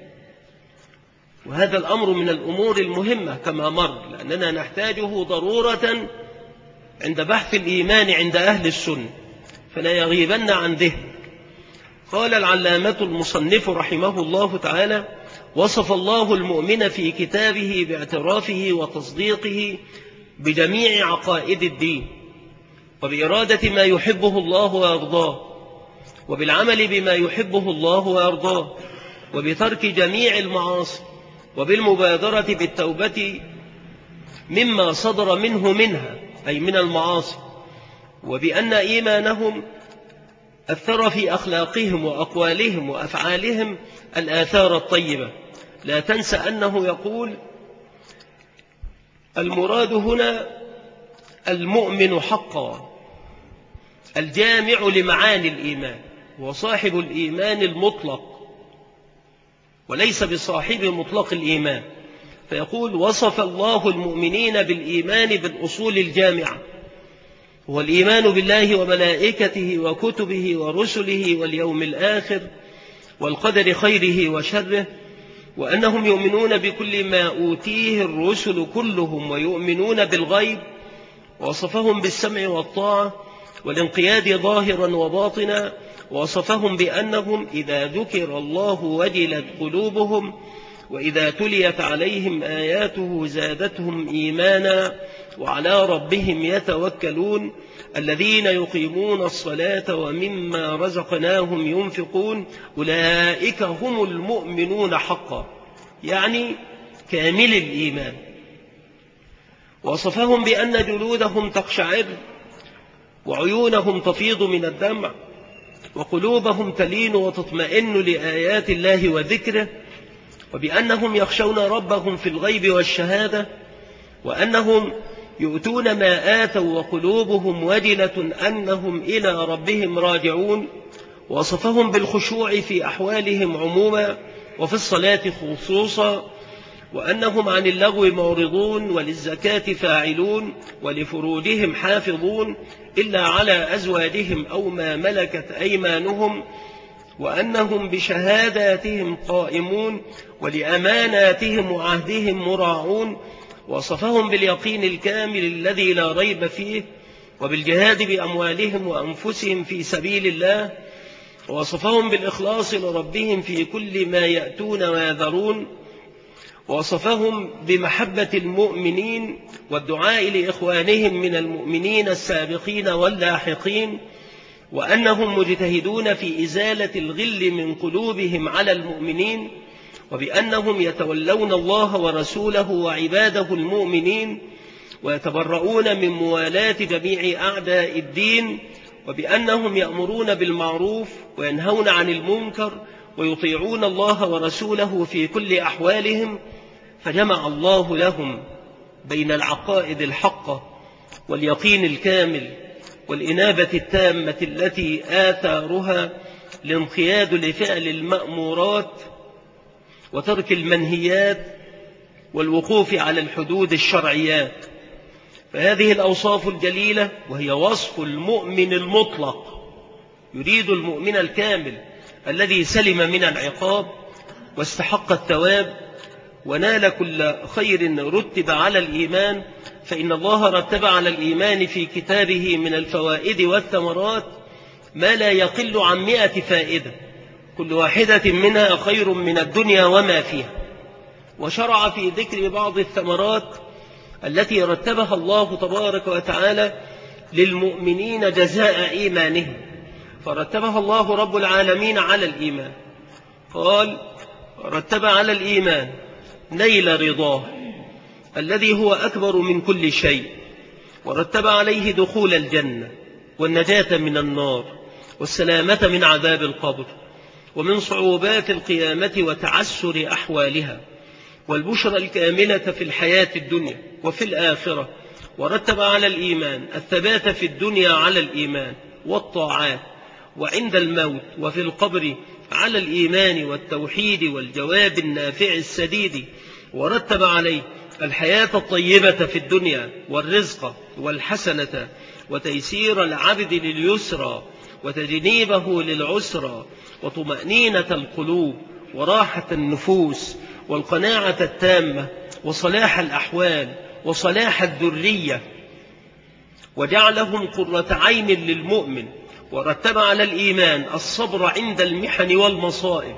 وهذا الأمر من الأمور المهمة كما مر، لأننا نحتاجه ضرورة عند بحث الإيمان عند أهل السنة، فلا يغيبن عن ذهنك. قال العلامة المصنف رحمه الله تعالى: وصف الله المؤمن في كتابه باعترافه وتصديقه بجميع عقائد الدين، وبإرادة ما يحبه الله ويرضاه، وبالعمل بما يحبه الله ويرضاه، وبترك جميع المعاصي، وبالمبادرة بالتوبة مما صدر منها أي من المعاصي، وبأن إيمانهم أثر في أخلاقهم وأقوالهم وأفعالهم الآثار الطيبة. لا تنسى أنه يقول: المراد هنا المؤمن حقا الجامع لمعاني الإيمان، وصاحب الإيمان المطلق وليس بصاحب مطلق الإيمان. فيقول: وصف الله المؤمنين بالإيمان بالأصول الجامعة، هو الإيمان بالله وملائكته وكتبه ورسله واليوم الآخر والقدر خيره وشره، وأنهم يؤمنون بكل ما أوتيه الرسل كلهم، ويؤمنون بالغيب. ووصفهم بالسمع والطاعة والانقياد ظاهرا وباطنا، ووصفهم بأنهم إذا ذكر الله وجلت قلوبهم، وإذا تليت عليهم آياته زادتهم إيمانا وعلى ربهم يتوكلون الذين يقيمون الصلاة ومما رزقناهم ينفقون أولئك هم المؤمنون حقا، يعني كامل الإيمان. وصفهم بأن جلودهم تقشعر وعيونهم تفيض من الدمع وقلوبهم تلين وتطمئن لآيات الله وذكره، وبأنهم يخشون ربهم في الغيب والشهادة، وأنهم يؤتون ما آتوا وقلوبهم وجلة أنهم إلى ربهم راجعون. وصفهم بالخشوع في أحوالهم عموما وفي الصلاة خصوصا، وأنهم عن اللغو معرضون وللزكاة فاعلون ولفروجهم حافظون إلا على أزواجهم أو ما ملكت أيمانهم، وأنهم بشهاداتهم قائمون ولأماناتهم وعهدهم مراعون. وصفهم باليقين الكامل الذي لا ريب فيه وبالجهاد بأموالهم وأنفسهم في سبيل الله. وصفهم بالإخلاص لربهم في كل ما يأتون ويذرون. وصفهم بمحبة المؤمنين والدعاء لإخوانهم من المؤمنين السابقين واللاحقين، وأنهم مجتهدون في إزالة الغل من قلوبهم على المؤمنين، وبأنهم يتولون الله ورسوله وعباده المؤمنين ويتبرؤون من موالاة جميع أعداء الدين، وبأنهم يأمرون بالمعروف وينهون عن المنكر ويطيعون الله ورسوله في كل أحوالهم. فجمع الله لهم بين العقائد الحقة واليقين الكامل والإنابة التامة التي آثارها الانقياد لفعل المأمورات وترك المنهيات والوقوف على الحدود الشرعيات. فهذه الأوصاف الجليلة وهي وصف المؤمن المطلق، يريد المؤمن الكامل الذي سلم من العقاب واستحق الثواب ونال كل خير رتب على الإيمان. فإن الله رتب على الإيمان في كتابه من الفوائد والثمرات ما لا يقل عن 100 فائدة، كل واحدة منها خير من الدنيا وما فيها. وشرع في ذكر بعض الثمرات التي رتبها الله تبارك وتعالى للمؤمنين جزاء إيمانهم، فرتبها الله رب العالمين على الإيمان. قال: رتب على الإيمان نيل رضاه الذي هو أكبر من كل شيء، ورتب عليه دخول الجنة والنجاة من النار والسلامة من عذاب القبر ومن صعوبات القيامة وتعسر أحوالها والبشرى الكاملة في الحياة الدنيا وفي الآخرة. ورتب على الإيمان الثبات في الدنيا على الإيمان والطاعات، وعند الموت وفي القبر على الإيمان والتوحيد والجواب النافع السديد. ورتب عليه الحياة الطيبة في الدنيا والرزق والحسنة وتيسير العبد لليسرى وتجنيبه للعسرى وطمأنينة القلوب وراحة النفوس والقناعة التامة وصلاح الأحوال وصلاح الذرية، وجعلهم قرة عين للمؤمن. ورتب على الإيمان الصبر عند المحن والمصائب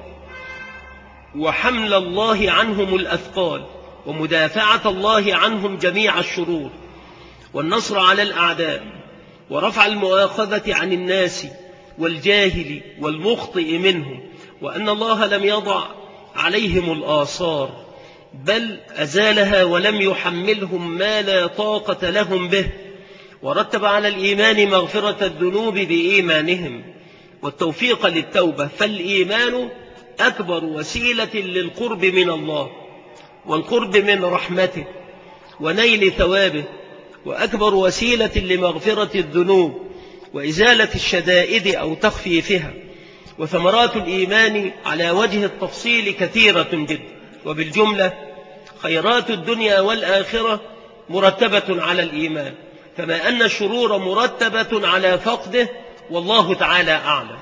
وحمل الله عنهم الأثقال ومدافعة الله عنهم جميع الشرور والنصر على الأعداء ورفع المؤاخذة عن الناس والجاهل والمخطئ منهم، وأن الله لم يضع عليهم الآثار بل أزالها ولم يحملهم ما لا طاقة لهم به. ورتب على الإيمان مغفرة الذنوب بإيمانهم والتوفيق للتوبة، فالإيمان أكبر وسيلة للقرب من الله والقرب من رحمته ونيل ثوابه، وأكبر وسيلة لمغفرة الذنوب وإزالة الشدائد أو تخفيفها. وثمرات الإيمان على وجه التفصيل كثيرة جدا، وبالجملة خيرات الدنيا والآخرة مرتبة على الإيمان، كما أن الشرور مرتبة على فقده، والله تعالى أعلم.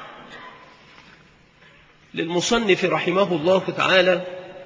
للمصنف رحمه الله تعالى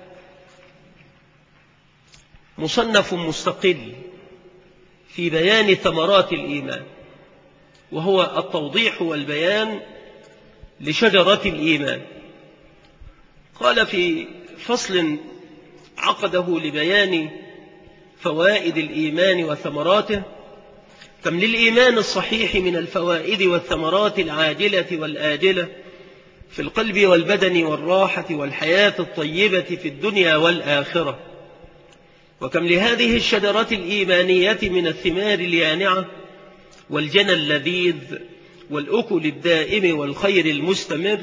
مصنف مستقل في بيان ثمرات الإيمان، وهو التوضيح والبيان لشجرة الإيمان. قال في فصل عقده لبيان فوائد الإيمان وثمراته. كم للإيمان الصحيح من الفوائد والثمرات العاجلة والآجلة في القلب والبدن والراحة والحياة الطيبة في الدنيا والآخرة. وكم لهذه الشجرة الإيمانية من الثمار اليانعة والجنى اللذيذ والأكل الدائم والخير المستمر،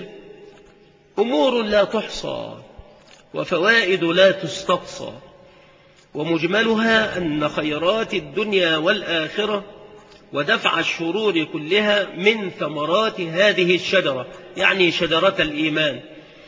أمور لا تحصى وفوائد لا تستقصى، ومجملها أن خيرات الدنيا والآخرة ودفع الشرور كلها من ثمرات هذه الشجرة، يعني شجرة الإيمان.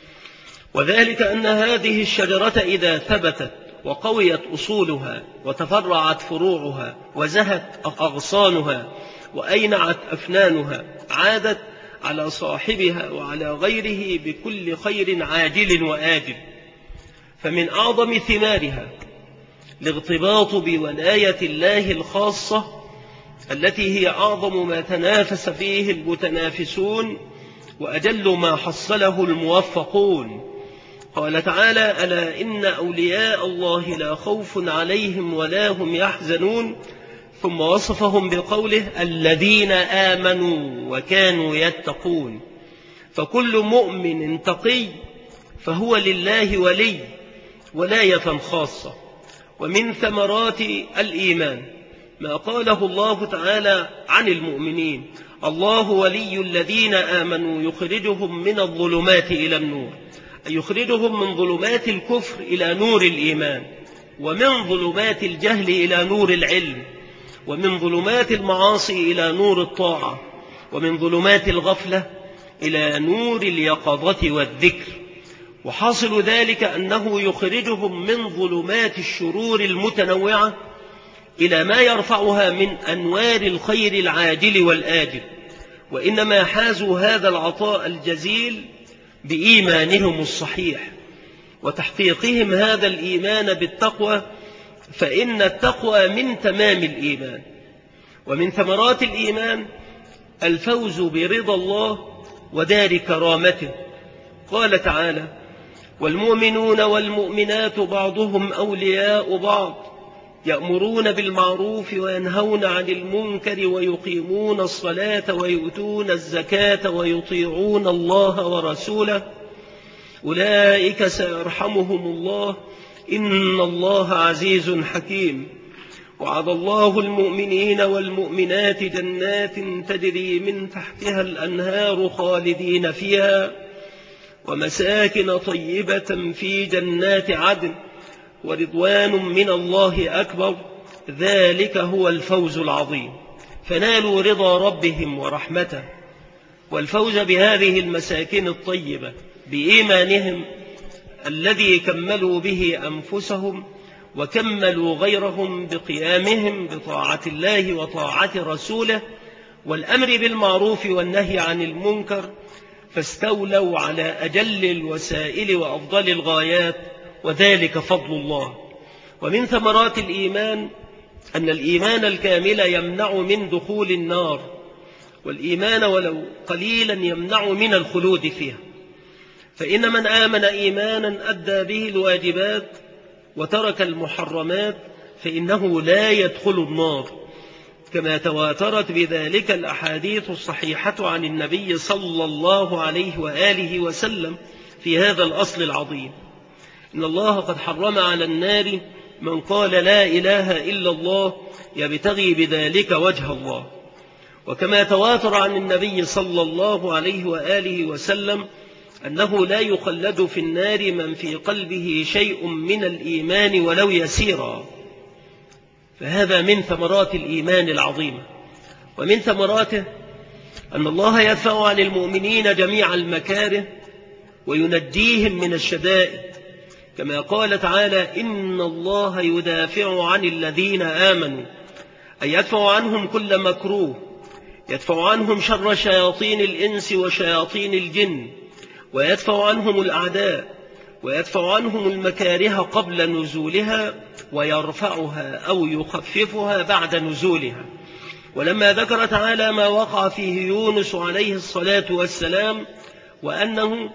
وذلك أن هذه الشجرة إذا ثبتت وقويت أصولها وتفرعت فروعها وزهت أغصانها وأينعت أفنانها، عادت على صاحبها وعلى غيره بكل خير عاجل وآجل. فمن أعظم ثمارها الارتباط بولاية الله الخاصة التي هي أعظم ما تنافس فيه المتنافسون وأجل ما حصله الموفقون. قال تعالى: ألا إن أولياء الله لا خوف عليهم ولا هم يحزنون، ثم وصفهم بقوله: الذين آمنوا وكانوا يتقون. فكل مؤمن تقي فهو لله ولي ولاية خاصة. ومن ثمرات الإيمان ما قاله الله تعالى عن المؤمنين: الله ولي الذين آمنوا يخرجهم من الظلمات إلى النور، أي يخرجهم من ظلمات الكفر إلى نور الإيمان، ومن ظلمات الجهل إلى نور العلم، ومن ظلمات المعاصي إلى نور الطاعة، ومن ظلمات الغفلة إلى نور اليقظة والذكر. وحاصل ذلك أنه يخرجهم من ظلمات الشرور المتنوعة إلى ما يرفعها من أنوار الخير العاجل والآجل. وإنما حازوا هذا العطاء الجزيل بإيمانهم الصحيح وتحقيقهم هذا الإيمان بالتقوى، فإن التقوى من تمام الإيمان. ومن ثمرات الإيمان الفوز برضا الله ودار كرامته. قال تعالى: والمؤمنون والمؤمنات بعضهم أولياء بعض يأمرون بالمعروف وينهون عن المنكر ويقيمون الصلاة ويؤتون الزكاة ويطيعون الله ورسوله أولئك سيرحمهم الله إن الله عزيز حكيم. وعد الله المؤمنين والمؤمنات جنات تجري من تحتها الأنهار خالدين فيها ومساكن طيبة في جنات عدن ورضوان من الله أكبر، ذلك هو الفوز العظيم. فنالوا رضا ربهم ورحمته والفوز بهذه المساكن الطيبة بإيمانهم الذي كملوا به أنفسهم وكملوا غيرهم بقيامهم بطاعة الله وطاعة رسوله والأمر بالمعروف والنهي عن المنكر، فاستولوا على أجل الوسائل وأفضل الغايات، وذلك فضل الله. ومن ثمرات الإيمان أن الإيمان الكامل يمنع من دخول النار، والإيمان ولو قليلا يمنع من الخلود فيها. فإن من آمن إيمانا أدى به الواجبات وترك المحرمات فإنه لا يدخل النار، كما تواترت بذلك الأحاديث الصحيحة عن النبي صلى الله عليه وآله وسلم في هذا الأصل العظيم: إن الله قد حرم على النار من قال لا إله إلا الله يبتغي بذلك وجه الله. وكما تواتر عن النبي صلى الله عليه وآله وسلم أنه لا يخلد في النار من في قلبه شيء من الإيمان ولو يسيرا. فهذا من ثمرات الإيمان العظيمة. ومن ثمراته أن الله يدفع عن المؤمنين جميع المكاره وينجيهم من الشدائد، كما قال تعالى: إن الله يدافع عن الذين آمنوا، أي يدفع عنهم كل مكروه، يدفع عنهم شر شياطين الإنس وشياطين الجن، ويدفع عنهم الأعداء، ويدفع عنهم المكاره قبل نزولها، ويرفعها أو يخففها بعد نزولها. ولما ذكر تعالى ما وقع فيه يونس عليه الصلاة والسلام وأنه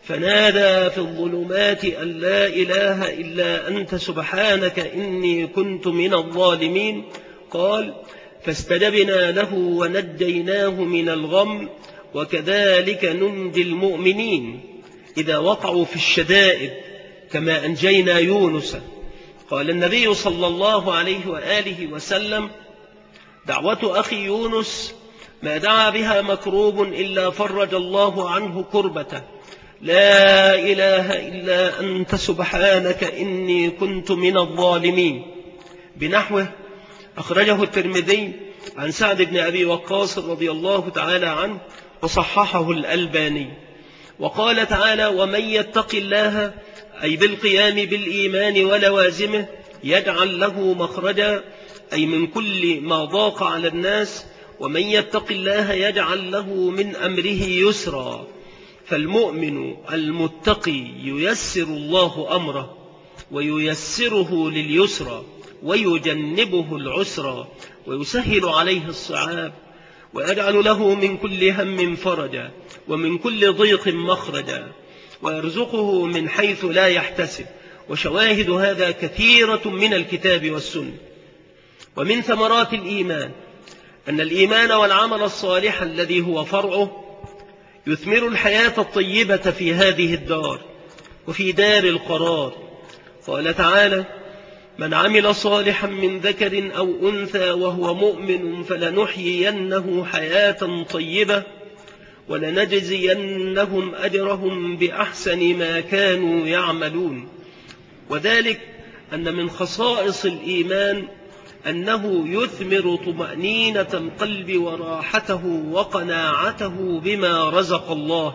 فنادى في الظلمات أن لا إله إلا أنت سبحانك إني كنت من الظالمين. قال فاستجبنا له ونجيناه من الغم وكذلك ننجي المؤمنين إذا وقعوا في الشدائد كما أنجينا يونس. قال النبي صلى الله عليه وآله وسلم دعوة أخي يونس ما دعا بها مكروب إلا فرج الله عنه كربته، لا إله إلا أنت سبحانك إني كنت من الظالمين، بنحوه أخرجه الترمذي عن سعد بن أبي وقاص رضي الله تعالى عنه وصححه الألباني. وقال تعالى ومن يتق الله أي بالقيام بالإيمان ولوازمه يجعل له مخرجا أي من كل ما ضاق على الناس، ومن يتق الله يجعل له من أمره يسرا. فالمؤمن المتقي ييسر الله أمره وييسره لليسرى ويجنبه العسرى ويسهل عليه الصعاب ويجعل له من كل هم فرجا ومن كل ضيق مخرجا ويرزقه من حيث لا يحتسب. وشواهد هذا كثيرة من الكتاب والسنة. ومن ثمرات الإيمان أن الإيمان والعمل الصالح الذي هو فرعه يثمر الحياة الطيبة في هذه الدار وفي دار القرار. قال تعالى من عمل صالحا من ذكر أو أنثى وهو مؤمن فلنحيينه حياة طيبة ولنجزينهم أجرهم بأحسن ما كانوا يعملون. وذلك أن من خصائص الإيمان أنه يثمر طمأنينة القلب وراحته وقناعته بما رزق الله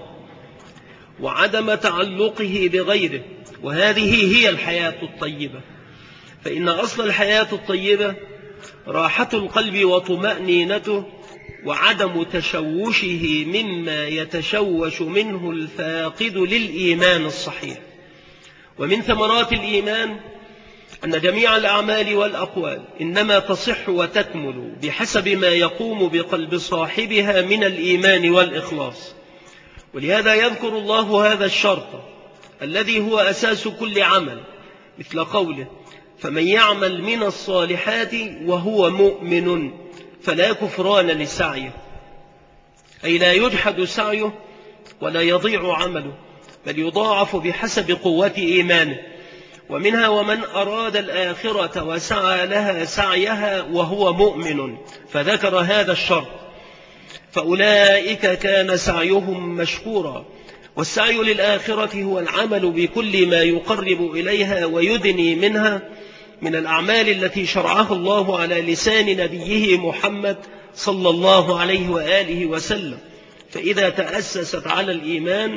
وعدم تعلقه بغيره، وهذه هي الحياة الطيبة. فإن أصل الحياة الطيبة راحة القلب وطمأنينته وعدم تشوشه مما يتشوش منه الفاقد للإيمان الصحيح. ومن ثمرات الإيمان أن جميع الأعمال والأقوال إنما تصح وتكمل بحسب ما يقوم بقلب صاحبها من الإيمان والإخلاص. ولهذا يذكر الله هذا الشرط الذي هو أساس كل عمل، مثل قوله فمن يعمل من الصالحات وهو مؤمن فلا كفران لسعيه، أي لا يجحد سعيه ولا يضيع عمله بل يضاعف بحسب قوة إيمانه. ومنها ومن أراد الآخرة وسعى لها سعيها وهو مؤمن، فذكر هذا الشرط فأولئك كان سعيهم مشكورا. والسعي للآخرة هو العمل بكل ما يقرب إليها ويدني منها من الأعمال التي شرعها الله على لسان نبيه محمد صلى الله عليه وآله وسلم. فإذا تأسست على الإيمان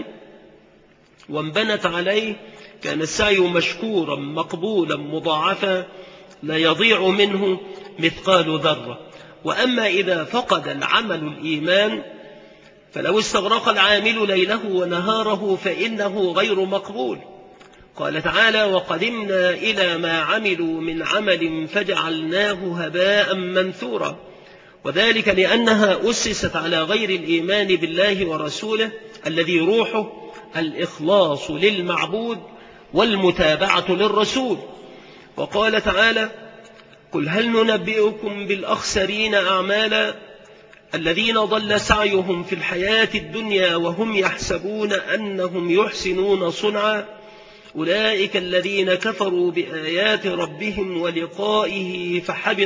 وانبنت عليه كان السعي مشكورا مقبولا مضاعفا لا يضيع منه مثقال ذرة. وأما إذا فقد العمل الإيمان فلو استغرق العامل ليله ونهاره فإنه غير مقبول. قال تعالى وقدمنا إلى ما عملوا من عمل فجعلناه هباء منثورا. وذلك لأنها أسست على غير الإيمان بالله ورسوله الذي روحه الإخلاص للمعبود والمتابعة للرسول. وقال تعالى قل هل ننبئكم بالأخسرين أعمالا الذين ضل سعيهم في الحياة الدنيا وهم يحسبون أنهم يحسنون صنعا أولئك الذين كفروا بآيات ربهم ولقائه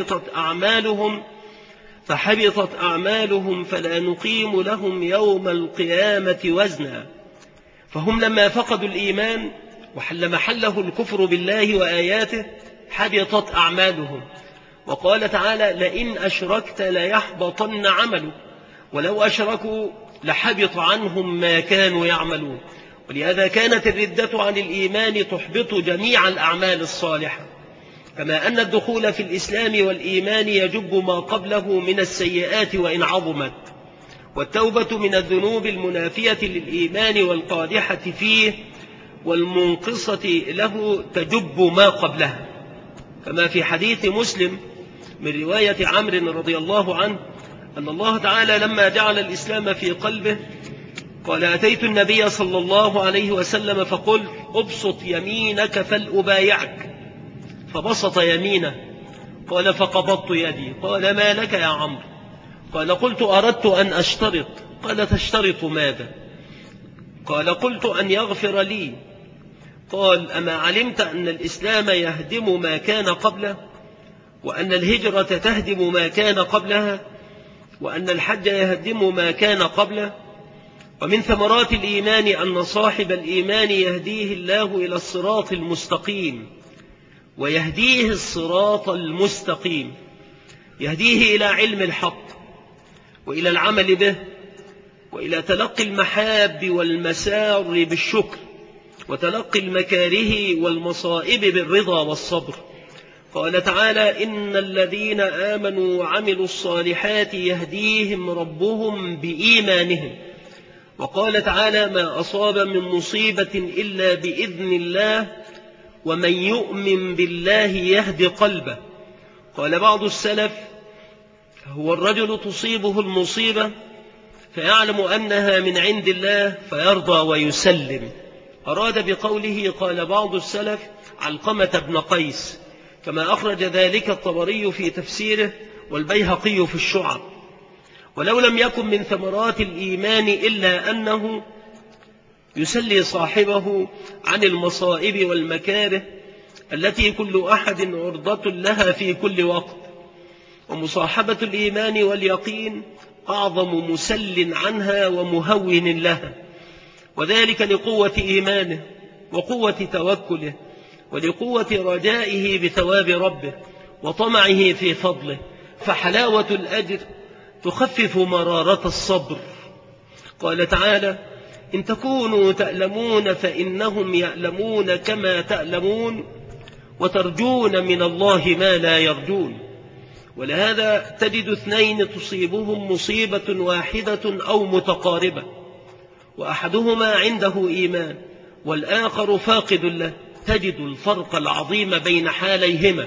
فحبطت أعمالهم فلا نقيم لهم يوم القيامة وزنا. فهم لما فقدوا الإيمان وحل محله الكفر بالله وآياته حبطت أعمالهم. وقال تعالى لئن أشركت ليحبطن عملك ولو أشركوا لحبط عنهم ما كانوا يعملون. ولهذا كانت الردة عن الإيمان تحبط جميع الأعمال الصالحة، كما أن الدخول في الإسلام والإيمان يجب ما قبله من السيئات وإن عظمت، والتوبة من الذنوب المنافية للإيمان والقادحة فيه والمنقصة له تجب ما قبلها، كما في حديث مسلم من رواية عمرو رضي الله عنه أن الله تعالى لما جعل الإسلام في قلبه قال أتيت النبي صلى الله عليه وسلم فقلت أبسط يمينك فلأبايعك، فبسط يمينه. قال فقبضت يدي. قال ما لك يا عمرو؟ قال قلت أردت أن أشترط. قال تشترط ماذا؟ قال قلت أن يغفر لي. قال أما علمت أن الإسلام يهدم ما كان قبله، وأن الهجرة تهدم ما كان قبلها، وأن الحج يهدم ما كان قبله؟ ومن ثمرات الإيمان أن صاحب الإيمان يهديه الله إلى الصراط المستقيم، ويهديه الصراط المستقيم، يهديه إلى علم الحق وإلى العمل به، وإلى تلقي المحاب والمسار بالشكر، وتلقي المكاره والمصائب بالرضا والصبر. قال تعالى إن الذين آمنوا وعملوا الصالحات يهديهم ربهم بإيمانهم. وقال تعالى ما أصاب من مصيبة إلا بإذن الله ومن يؤمن بالله يهدي قلبه. قال بعض السلف هو الرجل تصيبه المصيبة فيعلم أنها من عند الله فيرضى ويسلم. أراد بقوله قال بعض السلف علقمة بن قيس، كما أخرج ذلك الطبري في تفسيره والبيهقي في الشعب. ولو لم يكن من ثمرات الإيمان إلا أنه يسلي صاحبه عن المصائب والمكاره التي كل أحد عرضة لها في كل وقت. ومصاحبة الإيمان واليقين أعظم مسل عنها ومهون لها، وذلك لقوة إيمانه وقوة توكله ولقوة رجائه بثواب ربه وطمعه في فضله. فحلاوة الأجر تخفف مرارة الصبر. قال تعالى إن تكونوا تألمون فإنهم يألمون كما تألمون وترجون من الله ما لا يرجون. ولهذا تجد اثنين تصيبهم مصيبة واحدة أو متقاربة، وأحدهما عنده إيمان والآخر فاقد له، تجد الفرق العظيم بين حاليهما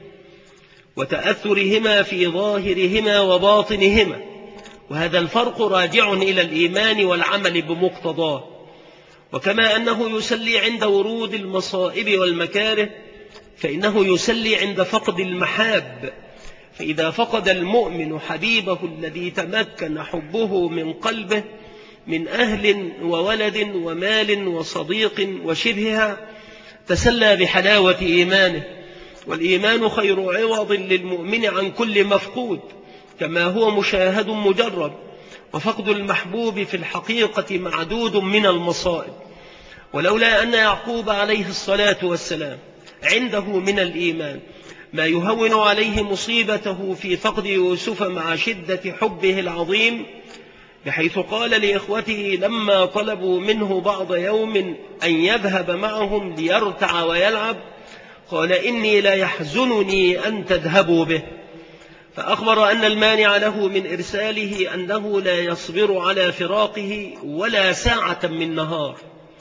وتأثرهما في ظاهرهما وباطنهما، وهذا الفرق راجع إلى الإيمان والعمل بمقتضاه. وكما أنه يسلي عند ورود المصائب والمكاره فإنه يسلي عند فقد المحاب. فإذا فقد المؤمن حبيبه الذي تمكن حبه من قلبه من أهل وولد ومال وصديق وشبهها تسلى بحلاوة إيمانه. والإيمان خير عوض للمؤمن عن كل مفقود، كما هو مشاهد مجرب. وفقد المحبوب في الحقيقة معدود من المصائب. ولولا أن يعقوب عليه الصلاة والسلام عنده من الإيمان ما يهون عليه مصيبته في فقد يوسف مع شدة حبه العظيم، بحيث قال لإخوته لما طلبوا منه بعض يوم أن يذهب معهم ليرتع ويلعب قال إني لا يحزنني أن تذهبوا به. فأخبر أن المانع له من إرساله أنه لا يصبر على فراقه ولا ساعة من نهار،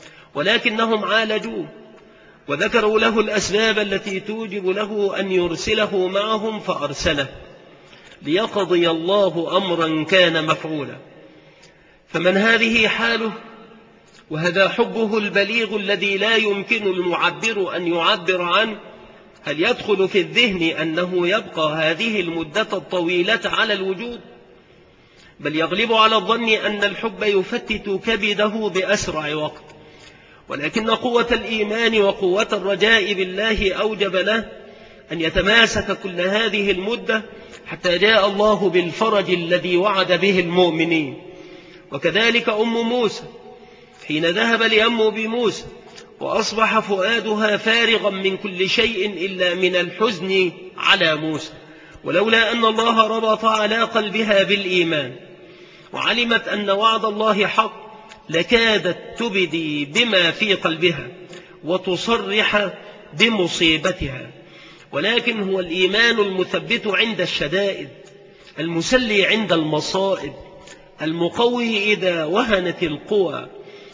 ولكنهم عالجوه وذكروا له الأسباب التي توجب له أن يرسله معهم فأرسله ليقضي الله أمرا كان مفعولا. فمن هذه حاله وهذا حبه البليغ الذي لا يمكن المعبر أن يعبر عنه، هل يدخل في الذهن أنه يبقى هذه المدة الطويلة على الوجود؟ بل يغلب على الظن أن الحب يفتت كبده بأسرع وقت. ولكن قوة الإيمان وقوة الرجاء بالله أوجب له أن يتماسك كل هذه المدة حتى جاء الله بالفرج الذي وعد به المؤمنين. وكذلك أم موسى حين ذهب ليم بموسى وأصبح فؤادها فارغا من كل شيء إلا من الحزن على موسى، ولولا أن الله ربط على قلبها بالإيمان وعلمت أن وعد الله حق لكادت تبدي بما في قلبها وتصرح بمصيبتها. ولكن هو الإيمان المثبت عند الشدائد، المسلي عند المصائب، المقوي إذا وهنت القوى،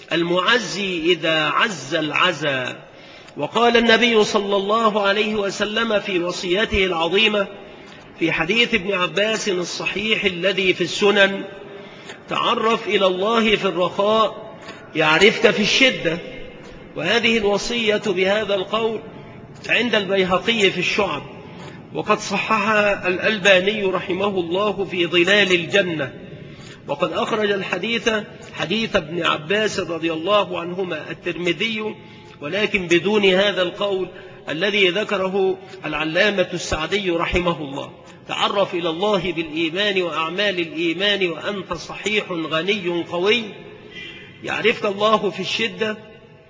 المعزي إذا عز العزا. وقال النبي صلى الله عليه وسلم في وصيته العظيمة في حديث ابن عباس الصحيح الذي في السنن تعرف إلى الله في الرخاء يعرفك في الشدة. وهذه الوصية بهذا القول عند البيهقي في الشعب، وقد صححها الألباني رحمه الله في ظلال الجنة. وقد أخرج الحديث حديث ابن عباس رضي الله عنهما الترمذي، ولكن بدون هذا القول الذي ذكره العلامة السعدي رحمه الله: تعرف إلى الله بالإيمان وأعمال الإيمان وأنت صحيح غني قوي. يعرفك الله في الشدة،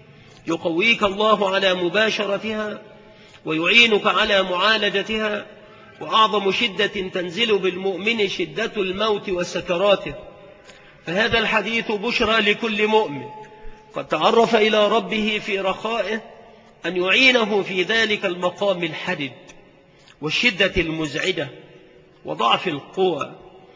يقويك الله على مباشرتها ويعينك على معالجتها. وأعظم شدة تنزل بالمؤمن شدة الموت وسكراته. فهذا الحديث بشرى لكل مؤمن قد تعرف إلى ربه في رخائه أن يعينه في ذلك المقام الحرج والشدة المزعجة وضعف القوى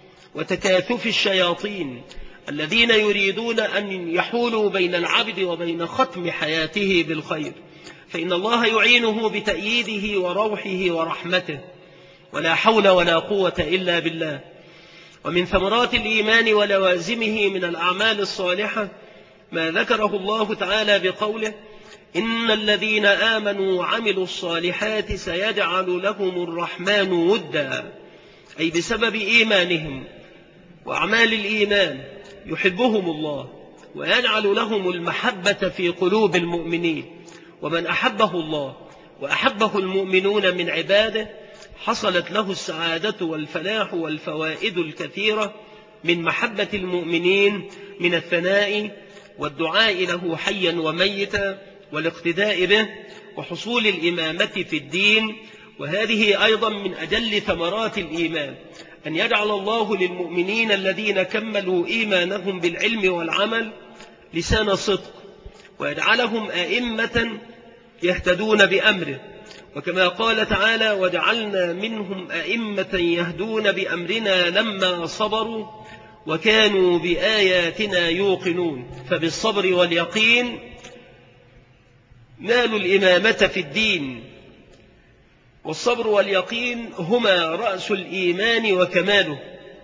وتكاثف الشياطين الذين يريدون أن يحولوا بين العبد وبين ختم حياته بالخير، فإن الله يعينه بتأييده وروحه ورحمته، ولا حول ولا قوة إلا بالله. ومن ثمرات الإيمان ولوازمه من الأعمال الصالحة ما ذكره الله تعالى بقوله: إن الذين آمنوا وعملوا الصالحات سيجعل لهم الرحمن ودا، أي بسبب إيمانهم وأعمال الإيمان يحبهم الله ويجعل لهم المحبة في قلوب المؤمنين. ومن أحبه الله وأحبه المؤمنون من عباده حصلت له السعادة والفلاح والفوائد الكثيرة من محبة المؤمنين، من الثناء والدعاء له حيا وميتا والاقتداء به وحصول الإمامة في الدين. وهذه أيضا من أجل ثمرات الإيمان، أن يجعل الله للمؤمنين الذين كملوا إيمانهم بالعلم والعمل لسان صدق، ويجعلهم أئمة يهتدون بأمره. وكما قال تعالى: وجعلنا منهم أئمة يهدون بأمرنا لما صبروا وكانوا بآياتنا يوقنون. فبالصبر واليقين نالوا الإمامة في الدين، والصبر واليقين هما رأس الإيمان وكماله.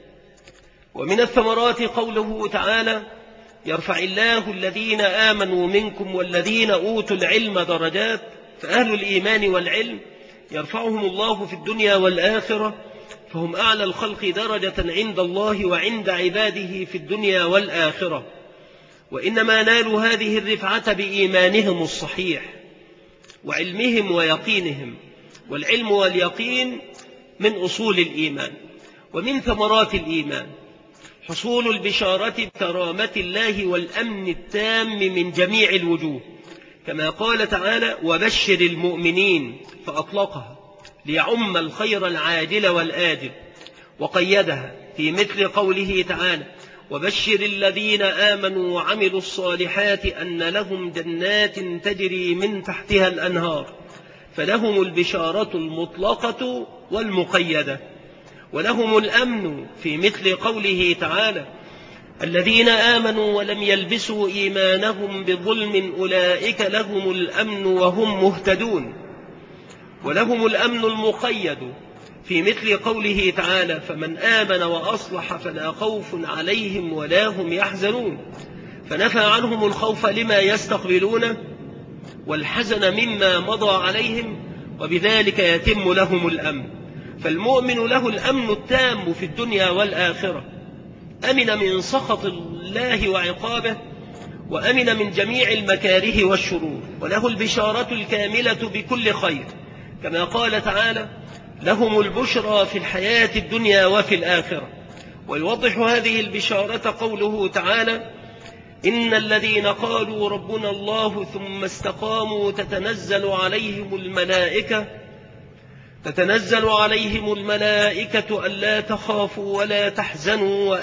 ومن الثمرات قوله تعالى: يرفع الله الذين آمنوا منكم والذين أوتوا العلم درجات. فأهل الإيمان والعلم يرفعهم الله في الدنيا والآخرة، فهم أعلى الخلق درجة عند الله وعند عباده في الدنيا والآخرة. وإنما نالوا هذه الرفعة بإيمانهم الصحيح وعلمهم ويقينهم، والعلم واليقين من أصول الإيمان. ومن ثمرات الإيمان حصول البشارة بكرامة الله والأمن التام من جميع الوجوه، كما قال تعالى: وبشر المؤمنين، فأطلقها ليعم الخير العاجل والآجل، وقيدها في مثل قوله تعالى: وبشر الذين آمنوا وعملوا الصالحات أن لهم جنات تجري من تحتها الأنهار، فلهم البشارة المطلقة والمقيدة. ولهم الأمن في مثل قوله تعالى: الذين آمنوا ولم يلبسوا إيمانهم بظلم أولئك لهم الأمن وهم مهتدون. ولهم الأمن المقيد في مثل قوله تعالى: فمن آمن وأصلح فلا خوف عليهم ولا هم يحزنون. فنفى عنهم الخوف لما يستقبلونه والحزن مما مضى عليهم، وبذلك يتم لهم الأمن. فالمؤمن له الأمن التام في الدنيا والآخرة، أمن من سخط الله وعقابه، وأمن من جميع المكاره والشرور، وله البشارة الكاملة بكل خير، كما قال تعالى: لهم البشرى في الحياة الدنيا وفي الآخرة. ويوضح هذه البشارة قوله تعالى: إن الذين قالوا ربنا الله ثم استقاموا تتنزل عليهم الملائكة ألا تخافوا ولا تحزنوا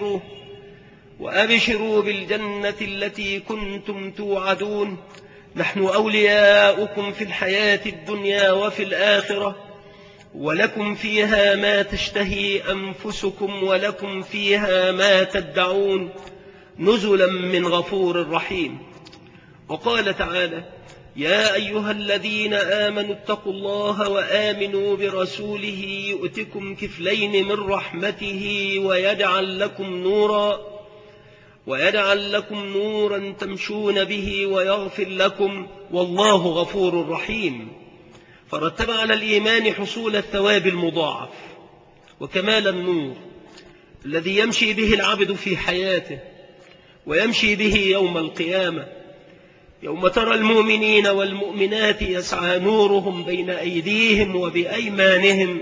وأبشروا بالجنة التي كنتم توعدون، نحن أولياؤكم في الحياة الدنيا وفي الآخرة، ولكم فيها ما تشتهي أنفسكم ولكم فيها ما تدعون، نزلا من غفور رحيم. وقال تعالى: يا أيها الذين آمنوا اتقوا الله وآمنوا برسوله يؤتكم كفلين من رحمته ويجعل لكم نورا تمشون به ويغفر لكم والله غفور رحيم. فرتب على الإيمان حصول الثواب المضاعف وكمال النور الذي يمشي به العبد في حياته ويمشي به يوم القيامة، يوم ترى المؤمنين والمؤمنات يسعى نورهم بين أيديهم وبأيمانهم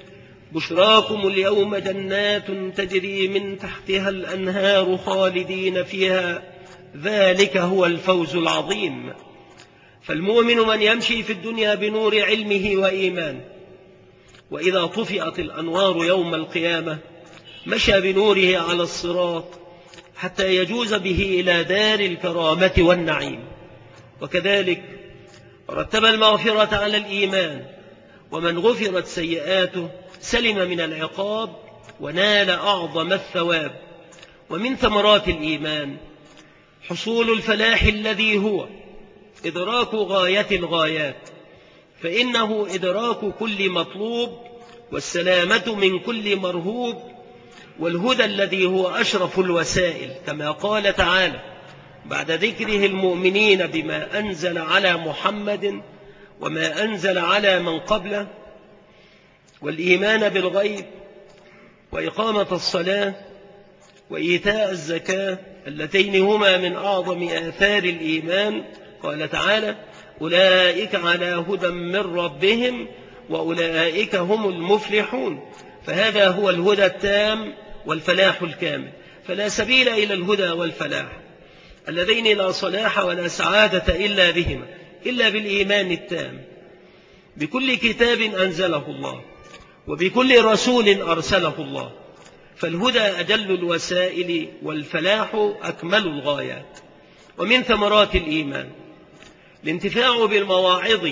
بشراكم اليوم جنات تجري من تحتها الأنهار خالدين فيها ذلك هو الفوز العظيم. فالمؤمن من يمشي في الدنيا بنور علمه وإيمانه، وإذا طفئت الأنوار يوم القيامة مشى بنوره على الصراط حتى يجوز به إلى دار الكرامة والنعيم. وكذلك رتب المغفرة على الإيمان، ومن غفرت سيئاته سلم من العقاب ونال أعظم الثواب. ومن ثمرات الإيمان حصول الفلاح الذي هو إدراك غاية الغايات، فإنه إدراك كل مطلوب والسلامة من كل مرهوب، والهدى الذي هو أشرف الوسائل، كما قال تعالى بعد ذكره المؤمنين بما أنزل على محمد وما أنزل على من قبله، والإيمان بالغيب وإقامة الصلاة وإيتاء الزكاة اللتين هما من أعظم آثار الإيمان. قال تعالى أولئك على هدى من ربهم وأولئك هم المفلحون. فهذا هو الهدى التام والفلاح الكامل، فلا سبيل إلى الهدى والفلاح اللذين لا صلاح ولا سعادة إلا بهما، إلا بالإيمان التام بكل كتاب أنزله الله وبكل رسول أرسله الله. فالهدى أجل الوسائل والفلاح أكمل الغايات. ومن ثمرات الإيمان الانتفاع بالمواعظ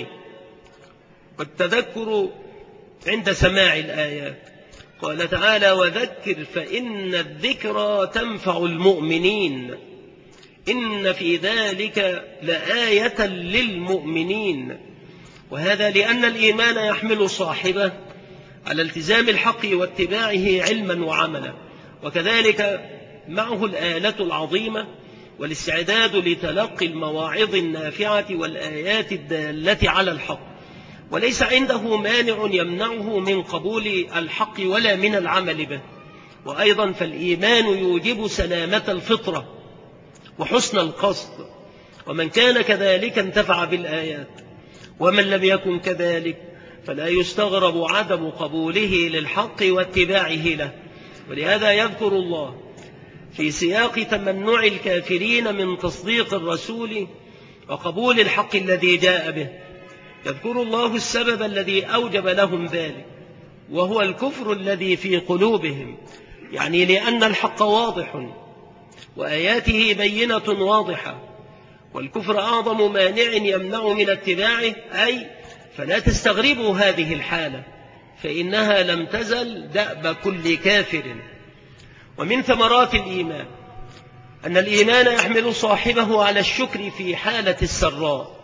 والتذكر عند سماع الآيات. قال تعالى وذكر فإن الذكرى تنفع المؤمنين إن في ذلك لآية للمؤمنين. وهذا لأن الإيمان يحمل صاحبه على التزام الحق واتباعه علما وعملا، وكذلك معه الآلة العظيمة والاستعداد لتلقي المواعظ النافعة والآيات الدالة على الحق، وليس عنده مانع يمنعه من قبول الحق ولا من العمل به. وأيضا فالإيمان يوجب سلامة الفطرة وحسن القصد، ومن كان كذلك انتفع بالآيات، ومن لم يكن كذلك فلا يستغرب عدم قبوله للحق واتباعه له. ولهذا يذكر الله في سياق تمنع الكافرين من تصديق الرسول وقبول الحق الذي جاء به، يذكر الله السبب الذي أوجب لهم ذلك، وهو الكفر الذي في قلوبهم، يعني لأن الحق واضح وآياته بينة واضحة، والكفر أعظم مانع يمنع من اتباعه. أي فلا تستغربوا هذه الحالة، فإنها لم تزل دأب كل كافر. ومن ثمرات الإيمان أن الإيمان يحمل صاحبه على الشكر في حالة السراء،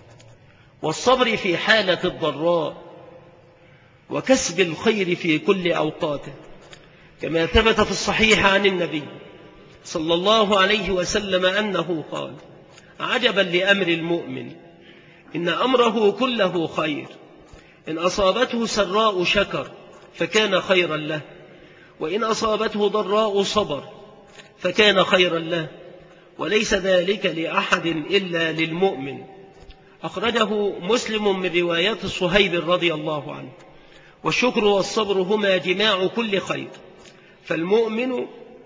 والصبر في حالة الضراء، وكسب الخير في كل أوقاته، كما ثبت في الصحيح عن النبي صلى الله عليه وسلم أنه قال عجبا لأمر المؤمن إن أمره كله خير، إن أصابته سراء شكر فكان خيرا له، وإن أصابته ضراء صبر فكان خيرا له، وليس ذلك لأحد إلا للمؤمن. أخرجه مسلم من رواية صهيب رضي الله عنه. والشكر والصبر هما جماع كل خير، فالمؤمن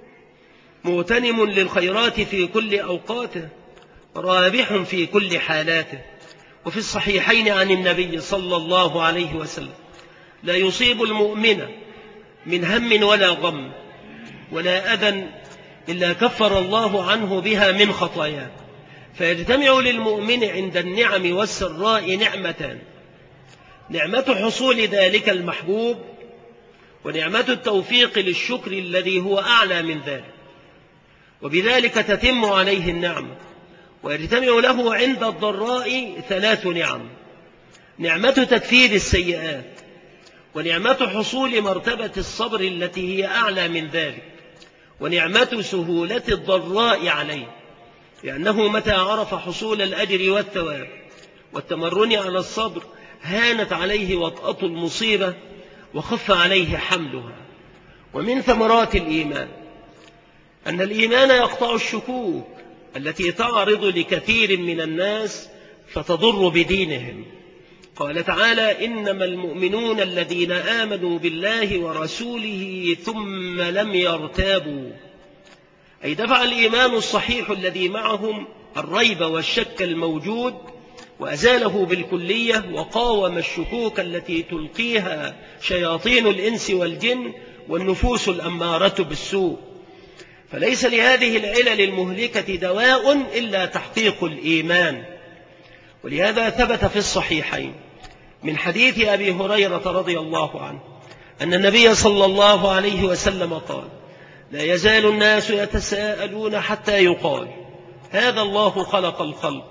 مغتنم للخيرات في كل أوقاته رابح في كل حالاته. وفي الصحيحين عن النبي صلى الله عليه وسلم لا يصيب المؤمن من هم ولا غم ولا أذى إلا كفر الله عنه بها من خطاياه. فيجتمع للمؤمن عند النعم والسراء نعمتان: نعمة حصول ذلك المحبوب، ونعمة التوفيق للشكر الذي هو أعلى من ذلك، وبذلك تتم عليه النعمة ويجتمع له عند الضراء 3 نعم: نعمة تكفير السيئات، ونعمة حصول مرتبة الصبر التي هي أعلى من ذلك، ونعمة سهولة الضراء عليه، لأنه متى عرف حصول الأجر والثواب والتمرن على الصبر هانت عليه وطأة المصيبة وخف عليه حملها. ومن ثمرات الإيمان أن الإيمان يقطع الشكوك التي تعرض لكثير من الناس فتضر بدينهم. قال تعالى: إنما المؤمنون الذين آمنوا بالله ورسوله ثم لم يرتابوا، أي دفع الإيمان الصحيح الذي معهم الريب والشك الموجود وأزاله بالكلية، وقاوم الشكوك التي تلقيها شياطين الإنس والجن والنفوس الأمارة بالسوء. فليس لهذه العلل المهلكة دواء إلا تحقيق الإيمان. ولهذا ثبت في الصحيحين من حديث أبي هريرة رضي الله عنه أن النبي صلى الله عليه وسلم قال: لا يزال الناس يتساءلون حتى يقال هذا الله خلق الخلق،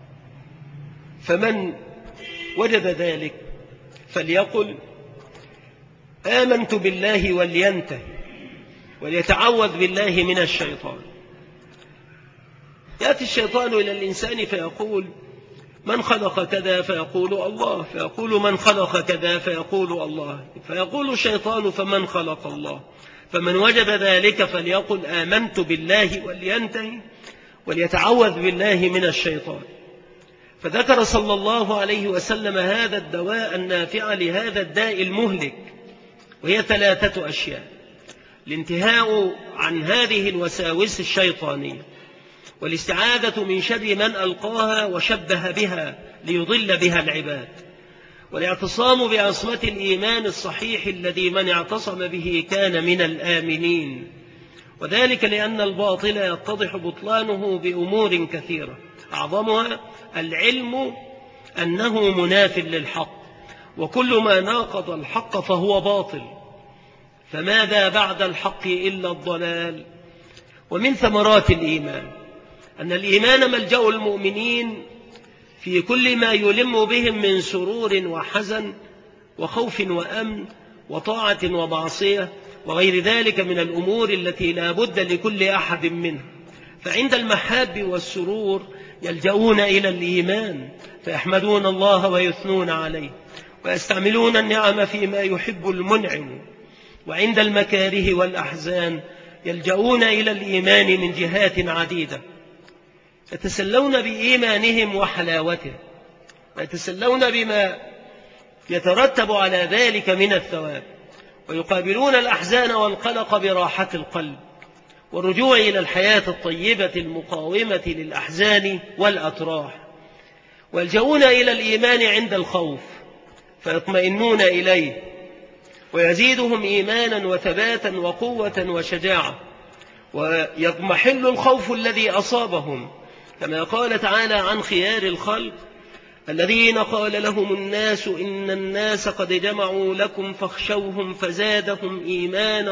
فمن وجد ذلك فليقل آمنت بالله ولينتهي وليتعوذ بالله من الشيطان. يأتي الشيطان إلى الإنسان فيقول: من خلق كذا؟ فيقول الله. فيقول: من خلق كذا؟ فيقول الله. فيقول الشيطان: فمن خلق الله؟ فمن وجد ذلك فليقل آمنت بالله ولينتهي وليتعوذ بالله من الشيطان. فذكر صلى الله عليه وسلم هذا الدواء النافع لهذا الداء المهلك، وهي 3 أشياء: الانتهاء عن هذه الوساوس الشيطانية، والاستعاذة من شر من ألقاها وشبه بها ليضل بها العباد، والاعتصام بعصمة الإيمان الصحيح الذي من اعتصم به كان من الآمنين، وذلك لأن الباطل يتضح بطلانه بأمور كثيرة، أعظمها العلم أنه مناف للحق، وكل ما ناقض الحق فهو باطل، فماذا بعد الحق إلا الضلال. ومن ثمرات الإيمان أن الإيمان ملجأ المؤمنين في كل ما يلم بهم من سرور وحزن وخوف وأمن وطاعة ومعصية وغير ذلك من الأمور التي لا بد لكل أحد منها. فعند المحاب والسرور يلجؤون إلى الإيمان فيحمدون الله ويثنون عليه ويستعملون النعم فيما يحب المنعم، وعند المكاره والأحزان يلجؤون إلى الإيمان من جهات عديدة، يتسلون بإيمانهم وحلاوته، ويتسلون بما يترتب على ذلك من الثواب، ويقابلون الأحزان والقلق براحة القلب والرجوع إلى الحياة الطيبة المقاومة للأحزان والأتراح، ويلجؤون إلى الإيمان عند الخوف فيطمئنون إليه ويزيدهم إيمانا وثباتا وقوة وشجاعة، ويضمحل الخوف الذي أصابهم، كما قال تعالى عن خيار الخلق: الذين قال لهم الناس إن الناس قد جمعوا لكم فاخشوهم فزادهم إيمانا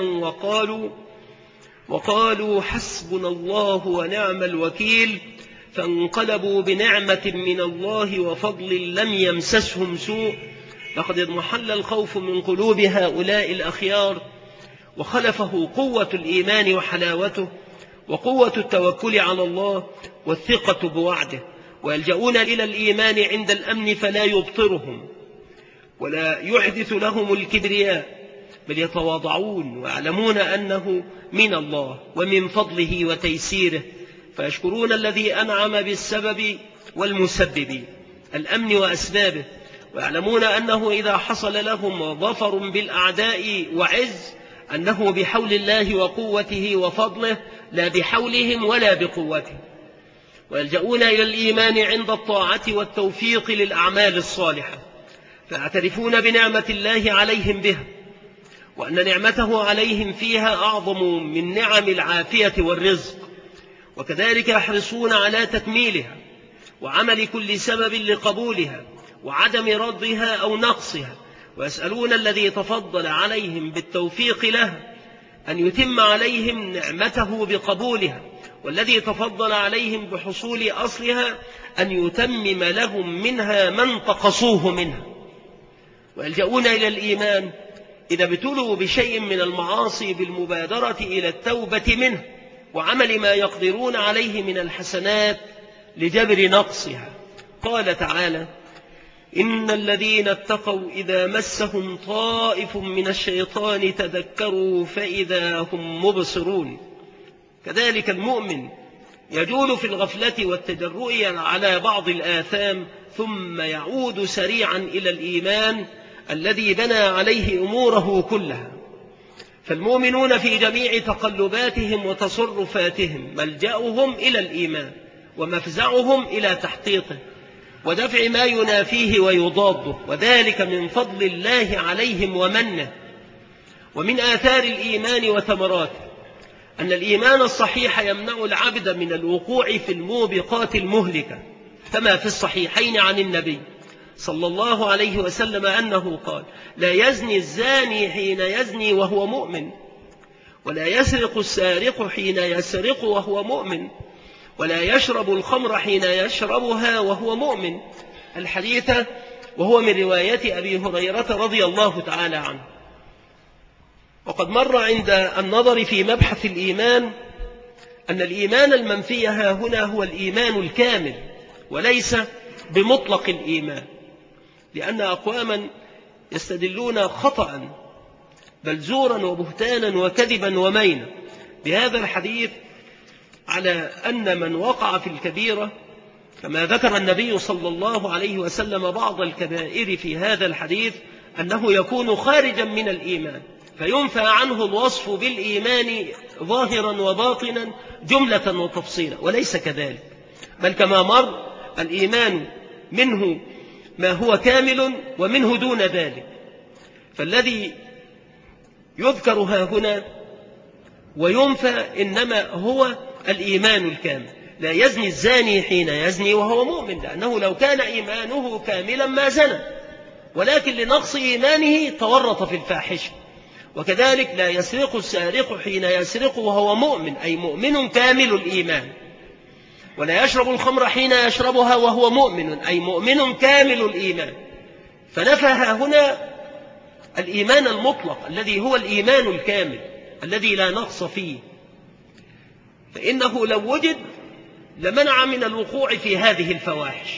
وقالوا حسبنا الله ونعم الوكيل، فانقلبوا بنعمة من الله وفضل لم يمسسهم سوء، لقد اضمحل الخوف من قلوب هؤلاء الأخيار، وخلفه قوة الإيمان وحلاوته وقوة التوكل على الله والثقة بوعده، ويلجؤون إلى الإيمان عند الأمن فلا يبطرهم ولا يحدث لهم الكبرياء، بل يتواضعون ويعلمون أنه من الله ومن فضله وتيسيره، فيشكرون الذي أنعم بالسبب والمسبب الأمن وأسبابه، ويعلمون أنه إذا حصل لهم ظفر بالأعداء وعز أنه بحول الله وقوته وفضله لا بحولهم ولا بقوتهم، ويلجؤون إلى الإيمان عند الطاعة والتوفيق للأعمال الصالحة، فيعترفون بنعمة الله عليهم بها، وأن نعمته عليهم فيها أعظم من نعم العافية والرزق، وكذلك يحرصون على تكميلها وعمل كل سبب لقبولها وعدم ردها أو نقصها، ويسألون الذي تفضل عليهم بالتوفيق لها أن يتم عليهم نعمته بقبولها والذي تفضل عليهم بحصول أصلها أن يتمم لهم منها ما انتقصوه منها، ويلجؤون إلى الإيمان إذا ابتلوا بشيء من المعاصي بالمبادرة إلى التوبة منه وعمل ما يقدرون عليه من الحسنات لجبر نقصها. قال تعالى: إن الذين اتقوا إذا مسهم طائف من الشيطان تذكروا فإذا هم مبصرون. كذلك المؤمن يجول في الغفلة والتجرؤ على بعض الآثام ثم يعود سريعا إلى الإيمان الذي بنى عليه أموره كلها. فالمؤمنون في جميع تقلباتهم وتصرفاتهم ملجأهم إلى الإيمان ومفزعهم إلى تحقيقه ودفع ما ينافيه ويضاده، وذلك من فضل الله عليهم ومنه. ومن آثار الإيمان وثمراته أن الإيمان الصحيح يمنع العبد من الوقوع في الموبقات المهلكة، كما في الصحيحين عن النبي صلى الله عليه وسلم أنه قال: لا يزني الزاني حين يزني وهو مؤمن، ولا يسرق السارق حين يسرق وهو مؤمن، ولا يشرب الخمر حين يشربها وهو مؤمن. الحديث وهو من رواية أبي هريرة رضي الله تعالى عنه. وقد مر عند النظر في مبحث الإيمان أن الإيمان المنفي ها هنا هو الإيمان الكامل وليس بمطلق الإيمان، لأن أقواما يستدلون خطأ بل زورا وبهتانا وكذبا ومينا بهذا الحديث على أن من وقع في الكبيرة، كما ذكر النبي صلى الله عليه وسلم بعض الكبائر في هذا الحديث، أنه يكون خارجا من الإيمان فينفى عنه الوصف بالإيمان ظاهرا وباطنا جملة وتفصيلا، وليس كذلك، بل كما مر الإيمان منه ما هو كامل ومنه دون ذلك. فالذي يذكر ها هنا وينفى إنما هو الإيمان الكامل. لا يزني الزاني حين يزني وهو مؤمن، لأنه لو كان إيمانه كاملا ما زنى، ولكن لنقص إيمانه تورط في الفاحشة. وكذلك لا يسرق السارق حين يسرق وهو مؤمن، أي مؤمن كامل الإيمان. ولا يشرب الخمر حين يشربها وهو مؤمن، أي مؤمن كامل الإيمان. فنفى هنا الإيمان المطلق الذي هو الإيمان الكامل الذي لا نقص فيه، فإنه لو وجد لمنع من الوقوع في هذه الفواحش،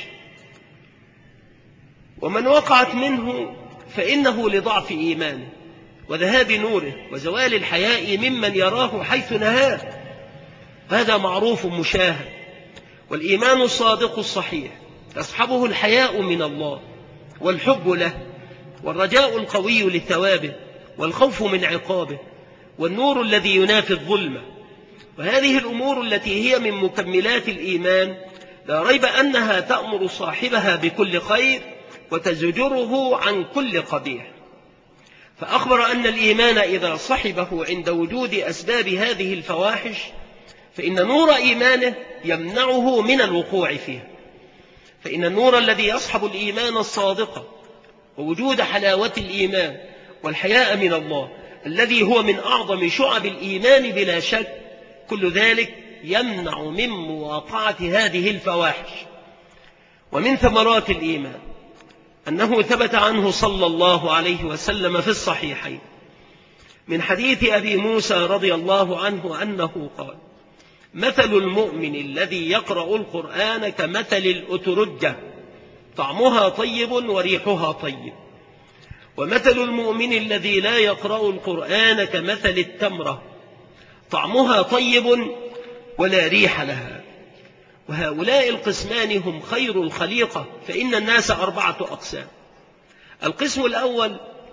ومن وقعت منه فإنه لضعف إيمانه وذهاب نوره وزوال الحياء ممن يراه حيث نهاه. هذا معروف مشاهد. والإيمان الصادق الصحيح يصحبه الحياء من الله والحب له والرجاء القوي لثوابه والخوف من عقابه والنور الذي ينافي الظلمة. وهذه الأمور التي هي من مكملات الإيمان لا ريب أنها تأمر صاحبها بكل خير وتزجره عن كل قبيح. فأخبر أن الإيمان إذا صحبه عند وجود أسباب هذه الفواحش فإن نور إيمانه يمنعه من الوقوع فيها. فإن النور الذي يصحب الإيمان الصادق ووجود حلاوة الإيمان والحياء من الله الذي هو من أعظم شعب الإيمان بلا شك، كل ذلك يمنع من مواقعة هذه الفواحش. ومن ثمرات الإيمان أنه ثبت عنه صلى الله عليه وسلم في الصحيحين من حديث أبي موسى رضي الله عنه أنه قال: مثل المؤمن الذي يقرأ القرآن كمثل الأترجة طعمها طيب وريحها طيب، ومثل المؤمن الذي لا يقرأ القرآن كمثل التمرة طعمها طيب ولا ريح لها. وهؤلاء القسمان هم خير الخليقة، فإن الناس 4 أقسام. القسم الأول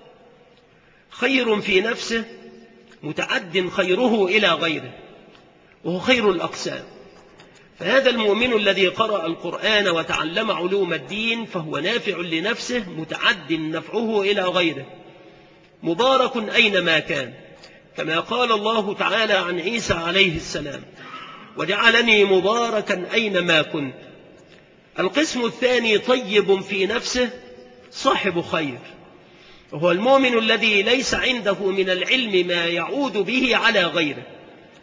خير في نفسه متعد خيره إلى غيره، وهو خير الأقسام. فهذا المؤمن الذي قرأ القرآن وتعلم علوم الدين فهو نافع لنفسه متعد نفعه إلى غيره، مبارك أينما كان، كما قال الله تعالى عن عيسى عليه السلام: وجعلني مباركا أينما كنت. القسم الثاني طيب في نفسه صاحب خير، وهو المؤمن الذي ليس عنده من العلم ما يعود به على غيره،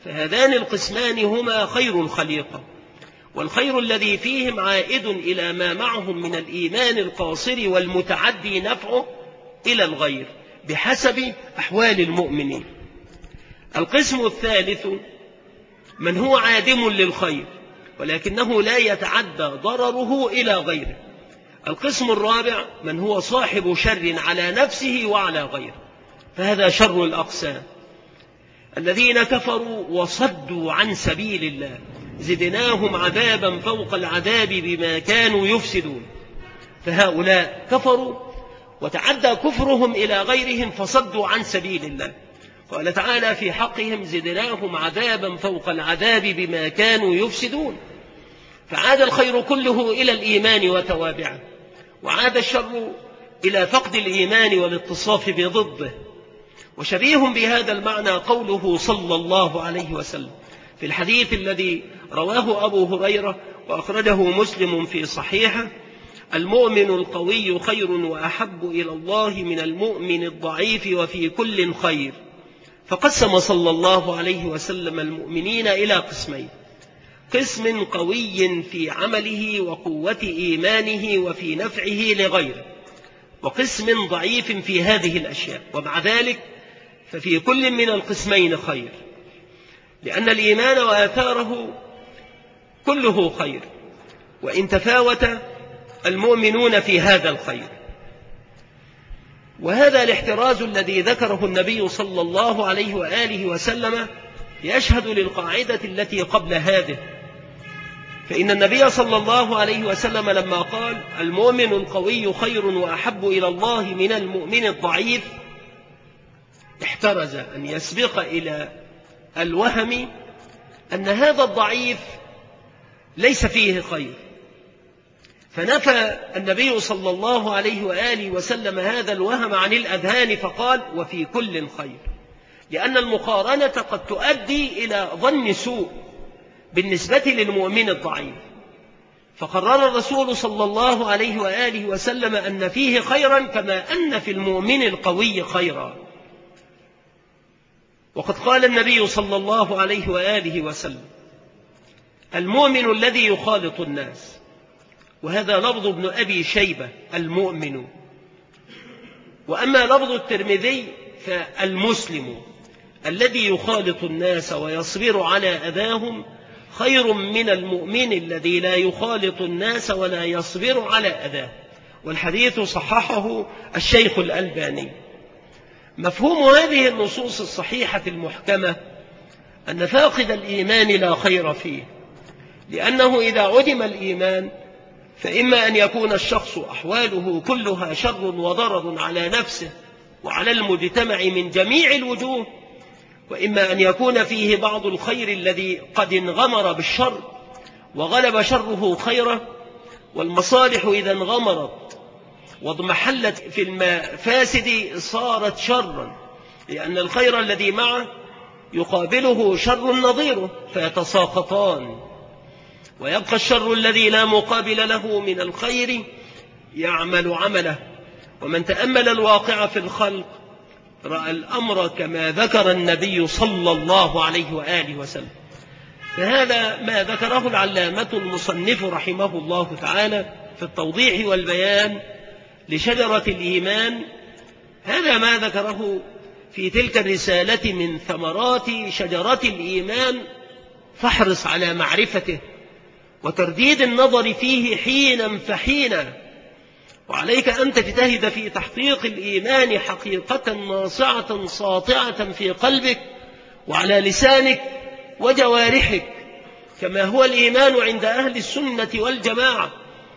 فهذان القسمان هما خير الخليقة، والخير الذي فيهم عائد إلى ما معهم من الإيمان القاصر والمتعدي نفعه إلى الغير بحسب أحوال المؤمنين. القسم الثالث من هو عادم للخير ولكنه لا يتعدى ضرره إلى غيره. القسم الرابع من هو صاحب شر على نفسه وعلى غيره، فهذا شر الأقسام. الذين كفروا وصدوا عن سبيل الله زدناهم عذابا فوق العذاب بما كانوا يفسدون، فهؤلاء كفروا وتعدى كفرهم إلى غيرهم فصدوا عن سبيل الله. قال تعالى في حقهم زدناهم عذابا فوق العذاب بما كانوا يفسدون، فعاد الخير كله إلى الإيمان وتوابعه، وعاد الشر إلى فقد الإيمان والاتصاف بضده. وشبيه بهذا المعنى قوله صلى الله عليه وسلم في الحديث الذي رواه أبو هريرة وأخرجه مسلم في صحيحه: المؤمن القوي خير وأحب إلى الله من المؤمن الضعيف وفي كل خير. فقسم صلى الله عليه وسلم المؤمنين إلى قسمين: قسم قوي في عمله وقوة إيمانه وفي نفعه لغيره، وقسم ضعيف في هذه الأشياء، ومع ذلك ففي كل من القسمين خير، لأن الإيمان وآثاره كله خير، وإن تفاوت المؤمنون في هذا الخير. وهذا الاحتراز الذي ذكره النبي صلى الله عليه وآله وسلم يشهد للقاعدة التي قبل هذه، فإن النبي صلى الله عليه وسلم لما قال المؤمن القوي خير وأحب إلى الله من المؤمن الضعيف احترز أن يسبق إلى الوهم أن هذا الضعيف ليس فيه خير، فنفى النبي صلى الله عليه وآله وسلم هذا الوهم عن الأذهان فقال وفي كل خير، لأن المقارنة قد تؤدي إلى ظن سوء بالنسبة للمؤمن الضعيف، فقرر الرسول صلى الله عليه وآله وسلم أن فيه خيرا كما أن في المؤمن القوي خيرا. وقد قال النبي صلى الله عليه وآله وسلم المؤمن الذي يخالط الناس، وهذا لفظ ابن أبي شيبة المؤمن، وأما لفظ الترمذي فالمسلم الذي يخالط الناس ويصبر على أذاهم خير من المؤمن الذي لا يخالط الناس ولا يصبر على أذاه. والحديث صححه الشيخ الألباني. مفهوم هذه النصوص الصحيحة المحكمة أن فاقد الإيمان لا خير فيه، لأنه إذا عدم الإيمان فإما أن يكون الشخص أحواله كلها شر وضرر على نفسه وعلى المجتمع من جميع الوجوه، وإما أن يكون فيه بعض الخير الذي قد انغمر بالشر وغلب شره خيره. والمصالح إذا انغمرت واضمحلت في المفاسد صارت شرا، لأن الخير الذي معه يقابله شر نظيره فيتساقطان، ويبقى الشر الذي لا مقابل له من الخير يعمل عمله. ومن تأمل الواقع في الخلق رأى الأمر كما ذكر النبي صلى الله عليه وآله وسلم. فهذا ما ذكره العلامة المصنف رحمه الله تعالى في التوضيح والبيان لشجرة الإيمان، هذا ما ذكره في تلك الرسالة من ثمرات شجرة الإيمان، فاحرص على معرفته وترديد النظر فيه حينا فحينا، وعليك أن تجتهد في تحقيق الإيمان حقيقة ناصعة ساطعة في قلبك وعلى لسانك وجوارحك، كما هو الإيمان عند أهل السنة والجماعة،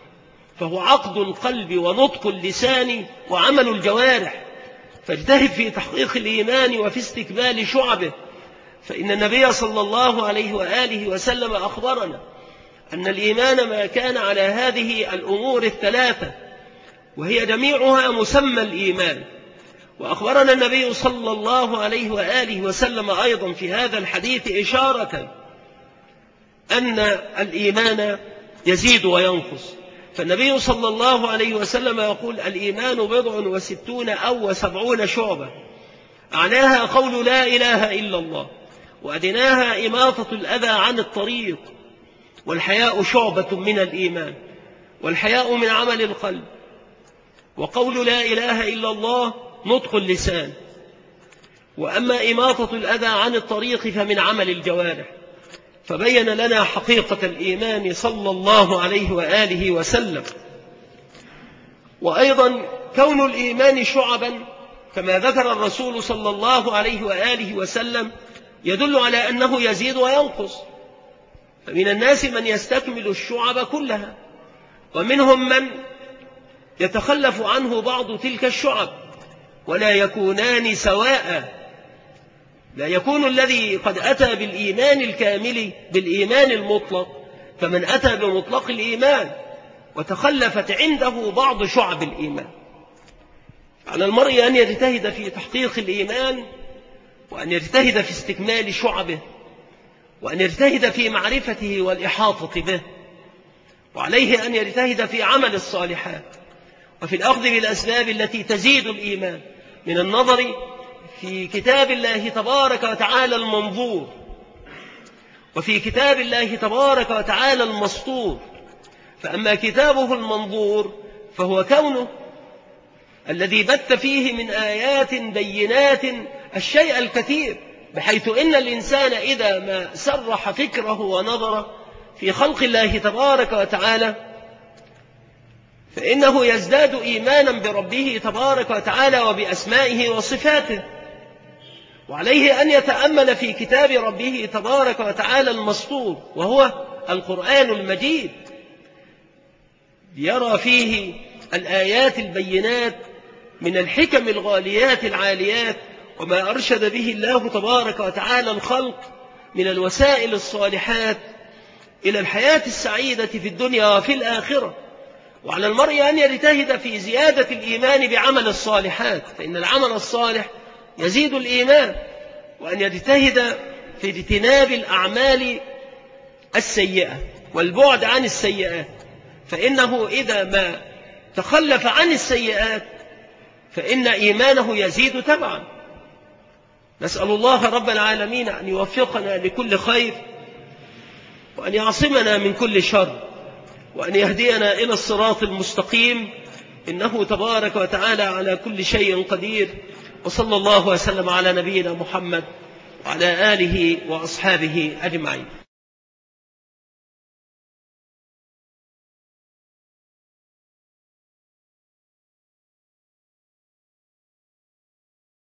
فهو عقد القلب ونطق اللسان وعمل الجوارح. فاجتهد في تحقيق الإيمان وفي استكمال شعبه، فإن النبي صلى الله عليه وآله وسلم أخبرنا أن الإيمان ما كان على هذه الأمور الثلاثة، وهي جميعها مسمى الإيمان. وأخبرنا النبي صلى الله عليه وآله وسلم أيضا في هذا الحديث إشارة أن الإيمان يزيد وينقص، فالنبي صلى الله عليه وسلم يقول الإيمان 67 أو 70 شعبة، أعلاها قول لا إله إلا الله، وأدناها إماطة الأذى عن الطريق. والحياء شعبة من الإيمان، والحياء من عمل القلب. وقول لا إله إلا الله نطق اللسان. وأما إماطة الأذى عن الطريق فمن عمل الجوارح. فبين لنا حقيقة الإيمان صلى الله عليه وآله وسلم. وأيضا كون الإيمان شعبا كما ذكر الرسول صلى الله عليه وآله وسلم يدل على أنه يزيد وينقص. فمن الناس من يستكمل الشعب كلها، ومنهم من يتخلف عنه بعض تلك الشعب، ولا يكونان سواء. لا يكون الذي قد أتى بالإيمان الكامل بالإيمان المطلق كمن أتى بمطلق الإيمان وتخلفت عنده بعض شعب الإيمان. على المرء أن يجتهد في تحقيق الإيمان، وأن يجتهد في استكمال شعبه، وأن يجتهد في معرفته والإحاطة به. وعليه أن يجتهد في عمل الصالحات وفي الأخذ بالأسباب التي تزيد الإيمان، من النظر في كتاب الله تبارك وتعالى المنظور، وفي كتاب الله تبارك وتعالى المسطور. فأما كتابه المنظور فهو كونه الذي بث فيه من آيات بينات الشيء الكثير، بحيث إن الإنسان إذا ما سرح فكره ونظر في خلق الله تبارك وتعالى فإنه يزداد إيمانا بربه تبارك وتعالى وبأسمائه وصفاته. وعليه أن يتأمل في كتاب ربه تبارك وتعالى المسطور، وهو القرآن المجيد، يرى فيه الآيات البينات من الحكم الغاليات العاليات، وما أرشد به الله تبارك وتعالى الخلق من الوسائل الصالحات إلى الحياة السعيدة في الدنيا وفي الآخرة. وعلى المرء أن يجتهد في زيادة الإيمان بعمل الصالحات، فإن العمل الصالح يزيد الإيمان. وأن يجتهد في اجتناب الأعمال السيئة والبعد عن السيئات، فإنه إذا ما تخلف عن السيئات فإن إيمانه يزيد تبعا. نسأل الله رب العالمين أن يوفقنا لكل خير، وأن يعصمنا من كل شر، وأن يهدينا إلى الصراط المستقيم، إنه تبارك وتعالى على كل شيء قدير. وصلى الله وسلم على نبينا محمد وعلى آله وأصحابه أجمعين.